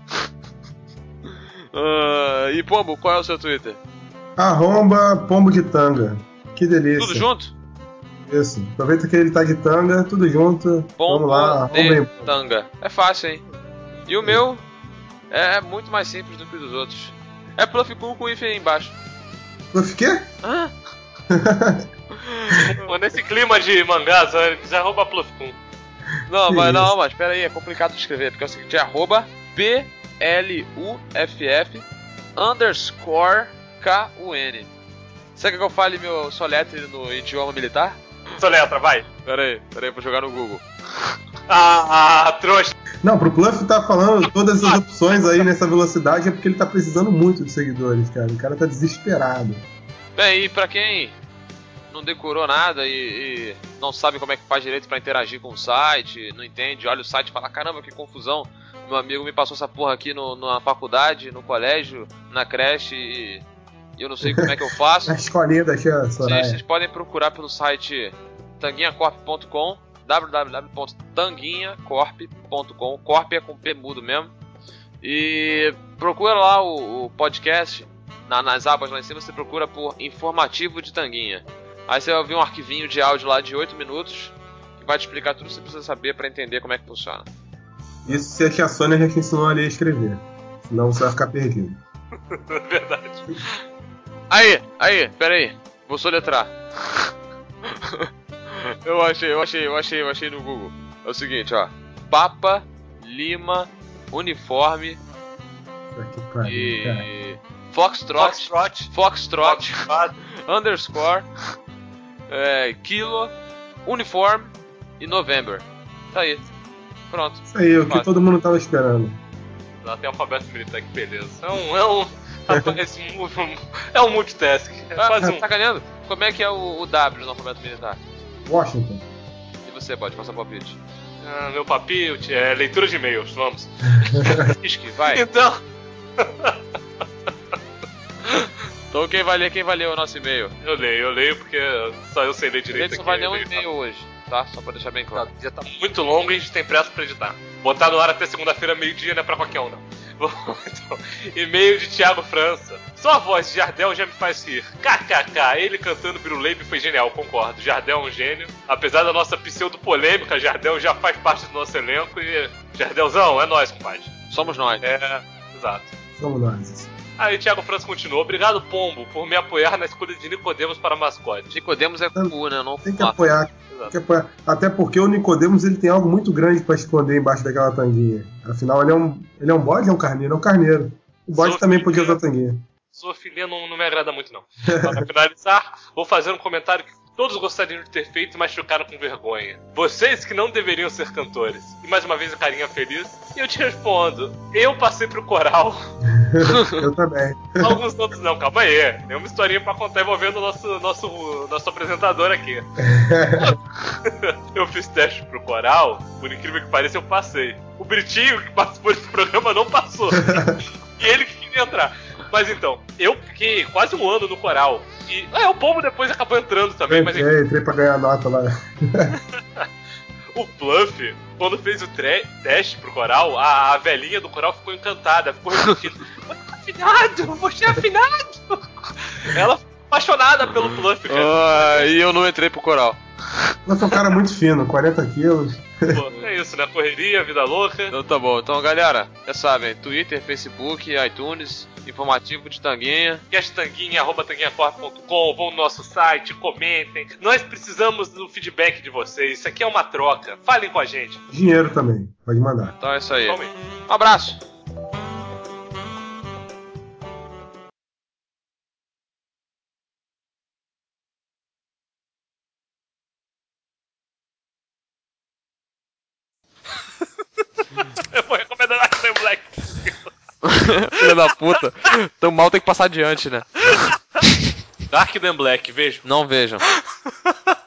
E Pombo, qual é o seu Twitter? @Pombo de Tanga. Que delícia. Tudo junto? Isso. Aproveita que ele tá de tanga, tudo junto. Pombo Vamos lá, de Tanga. É fácil, hein? E o meu é muito mais simples do que o dos outros. É Pluffcool com hífen aí embaixo. Pluff quê? Ah? Pô, nesse clima de mangá, você arroba Pluffcool. Mas pera aí, é complicado de escrever, porque é o seguinte, é @PLUFF_KUN. Você quer que eu fale meu soletre no idioma militar? Soletra, vai. Pera aí, vou jogar no Google. Trouxa. Não, pro Pluff tá falando todas as opções aí nessa velocidade é porque ele tá precisando muito de seguidores, cara. O cara tá desesperado. Bem, e pra quem não decorou nada e não sabe como é que faz direito pra interagir com o site, não entende, olha o site e fala, caramba, que confusão. Meu amigo me passou essa porra aqui na faculdade, no colégio, na creche e eu não sei como é que eu faço. A escolinha da tia Soraya. Vocês podem procurar pelo site tanguinhacorp.com, www.tanguinhacorp.com, Corp é com P mudo mesmo. E procura lá o podcast, nas abas lá em cima você procura por Informativo de Tanguinha. Aí você vai ouvir um arquivinho de áudio lá de 8 minutos que vai te explicar tudo que você precisa saber pra entender como é que funciona. Isso se a tia Sônia já te ensinou ali a escrever. Senão você vai ficar perdido. Verdade. Aí, pera aí. Vou soletrar. Eu achei no Google. É o seguinte, ó. Papa, Lima, Uniforme e Foxtrot, underscore, Kilo, Uniform e November. Tá aí. Pronto. Isso aí, o que todo mundo tava esperando. Lá tem alfabeto militar, que beleza. É um multitask. Tá sacaneando? Como é que é o W no alfabeto militar? Washington. E você, pode passar palpite? Meu palpite é leitura de e-mails, vamos. Vai. Então quem vai ler o nosso e-mail? Eu leio porque só eu sei ler direito. A gente só vai ler um e-mail hoje, tá? Só pra deixar bem claro. Já tá muito longo e a gente tem pressa pra editar. Botar no ar até segunda-feira, meio-dia, não é pra qualquer um, não. Então, e-mail de Thiago França. Só a voz de Jardel já me faz rir. KKK, ele cantando Biruleibe foi genial, concordo. Jardel é um gênio. Apesar da nossa pseudo-polêmica, Jardel já faz parte do nosso elenco e... Jardelzão, é nóis, compadre. Somos nós. Exato. Somos nós. Aí Thiago França continuou. Obrigado, Pombo, por me apoiar na escolha de Nicodemos para mascote. Nicodemos é cu, né? Não tem que apoiar. Até porque o Nicodemos ele tem algo muito grande pra esconder embaixo daquela tanguinha. Afinal, ele é um bode ou é um carneiro? É um carneiro. O bode também podia usar tanguinha. Sua filha não me agrada muito, não. Para finalizar, vou fazer um comentário que todos gostariam de ter feito, mas ficaram com vergonha. Vocês que não deveriam ser cantores. E mais uma vez a carinha feliz. E eu te respondo. Eu passei pro coral. Eu também. Alguns anos não, calma aí. Tem uma historinha pra contar envolvendo o nosso apresentador aqui. Eu fiz teste pro coral. Por incrível que pareça, eu passei. O Britinho, que participou desse programa, não passou. E ele que queria entrar. Mas então, eu fiquei quase um ano no coral. E o Pombo depois acabou entrando também. Entrei pra ganhar nota lá. O Pluff, quando fez o teste pro coral, a velhinha do coral ficou encantada, ficou repetindo: você é afinado! Ela ficou apaixonada pelo Pluff, cara. E eu não entrei pro coral. Você é um cara muito fino, 40 quilos. Pô, é isso, né? Correria, vida louca. Então tá bom. Então, galera, já sabem, Twitter, Facebook, iTunes, informativo de Tanguinha. Tanguinha@tanguinhacorp.com, vão no nosso site, comentem. Nós precisamos do feedback de vocês. Isso aqui é uma troca. Falem com a gente. Dinheiro também, pode mandar. Então é isso aí. Totalmente. Um abraço. Eu vou recomendar Dark Knight Black. Filha da puta. Tão mal tem que passar adiante, né? Dark Knight Black, vejo. Não vejam.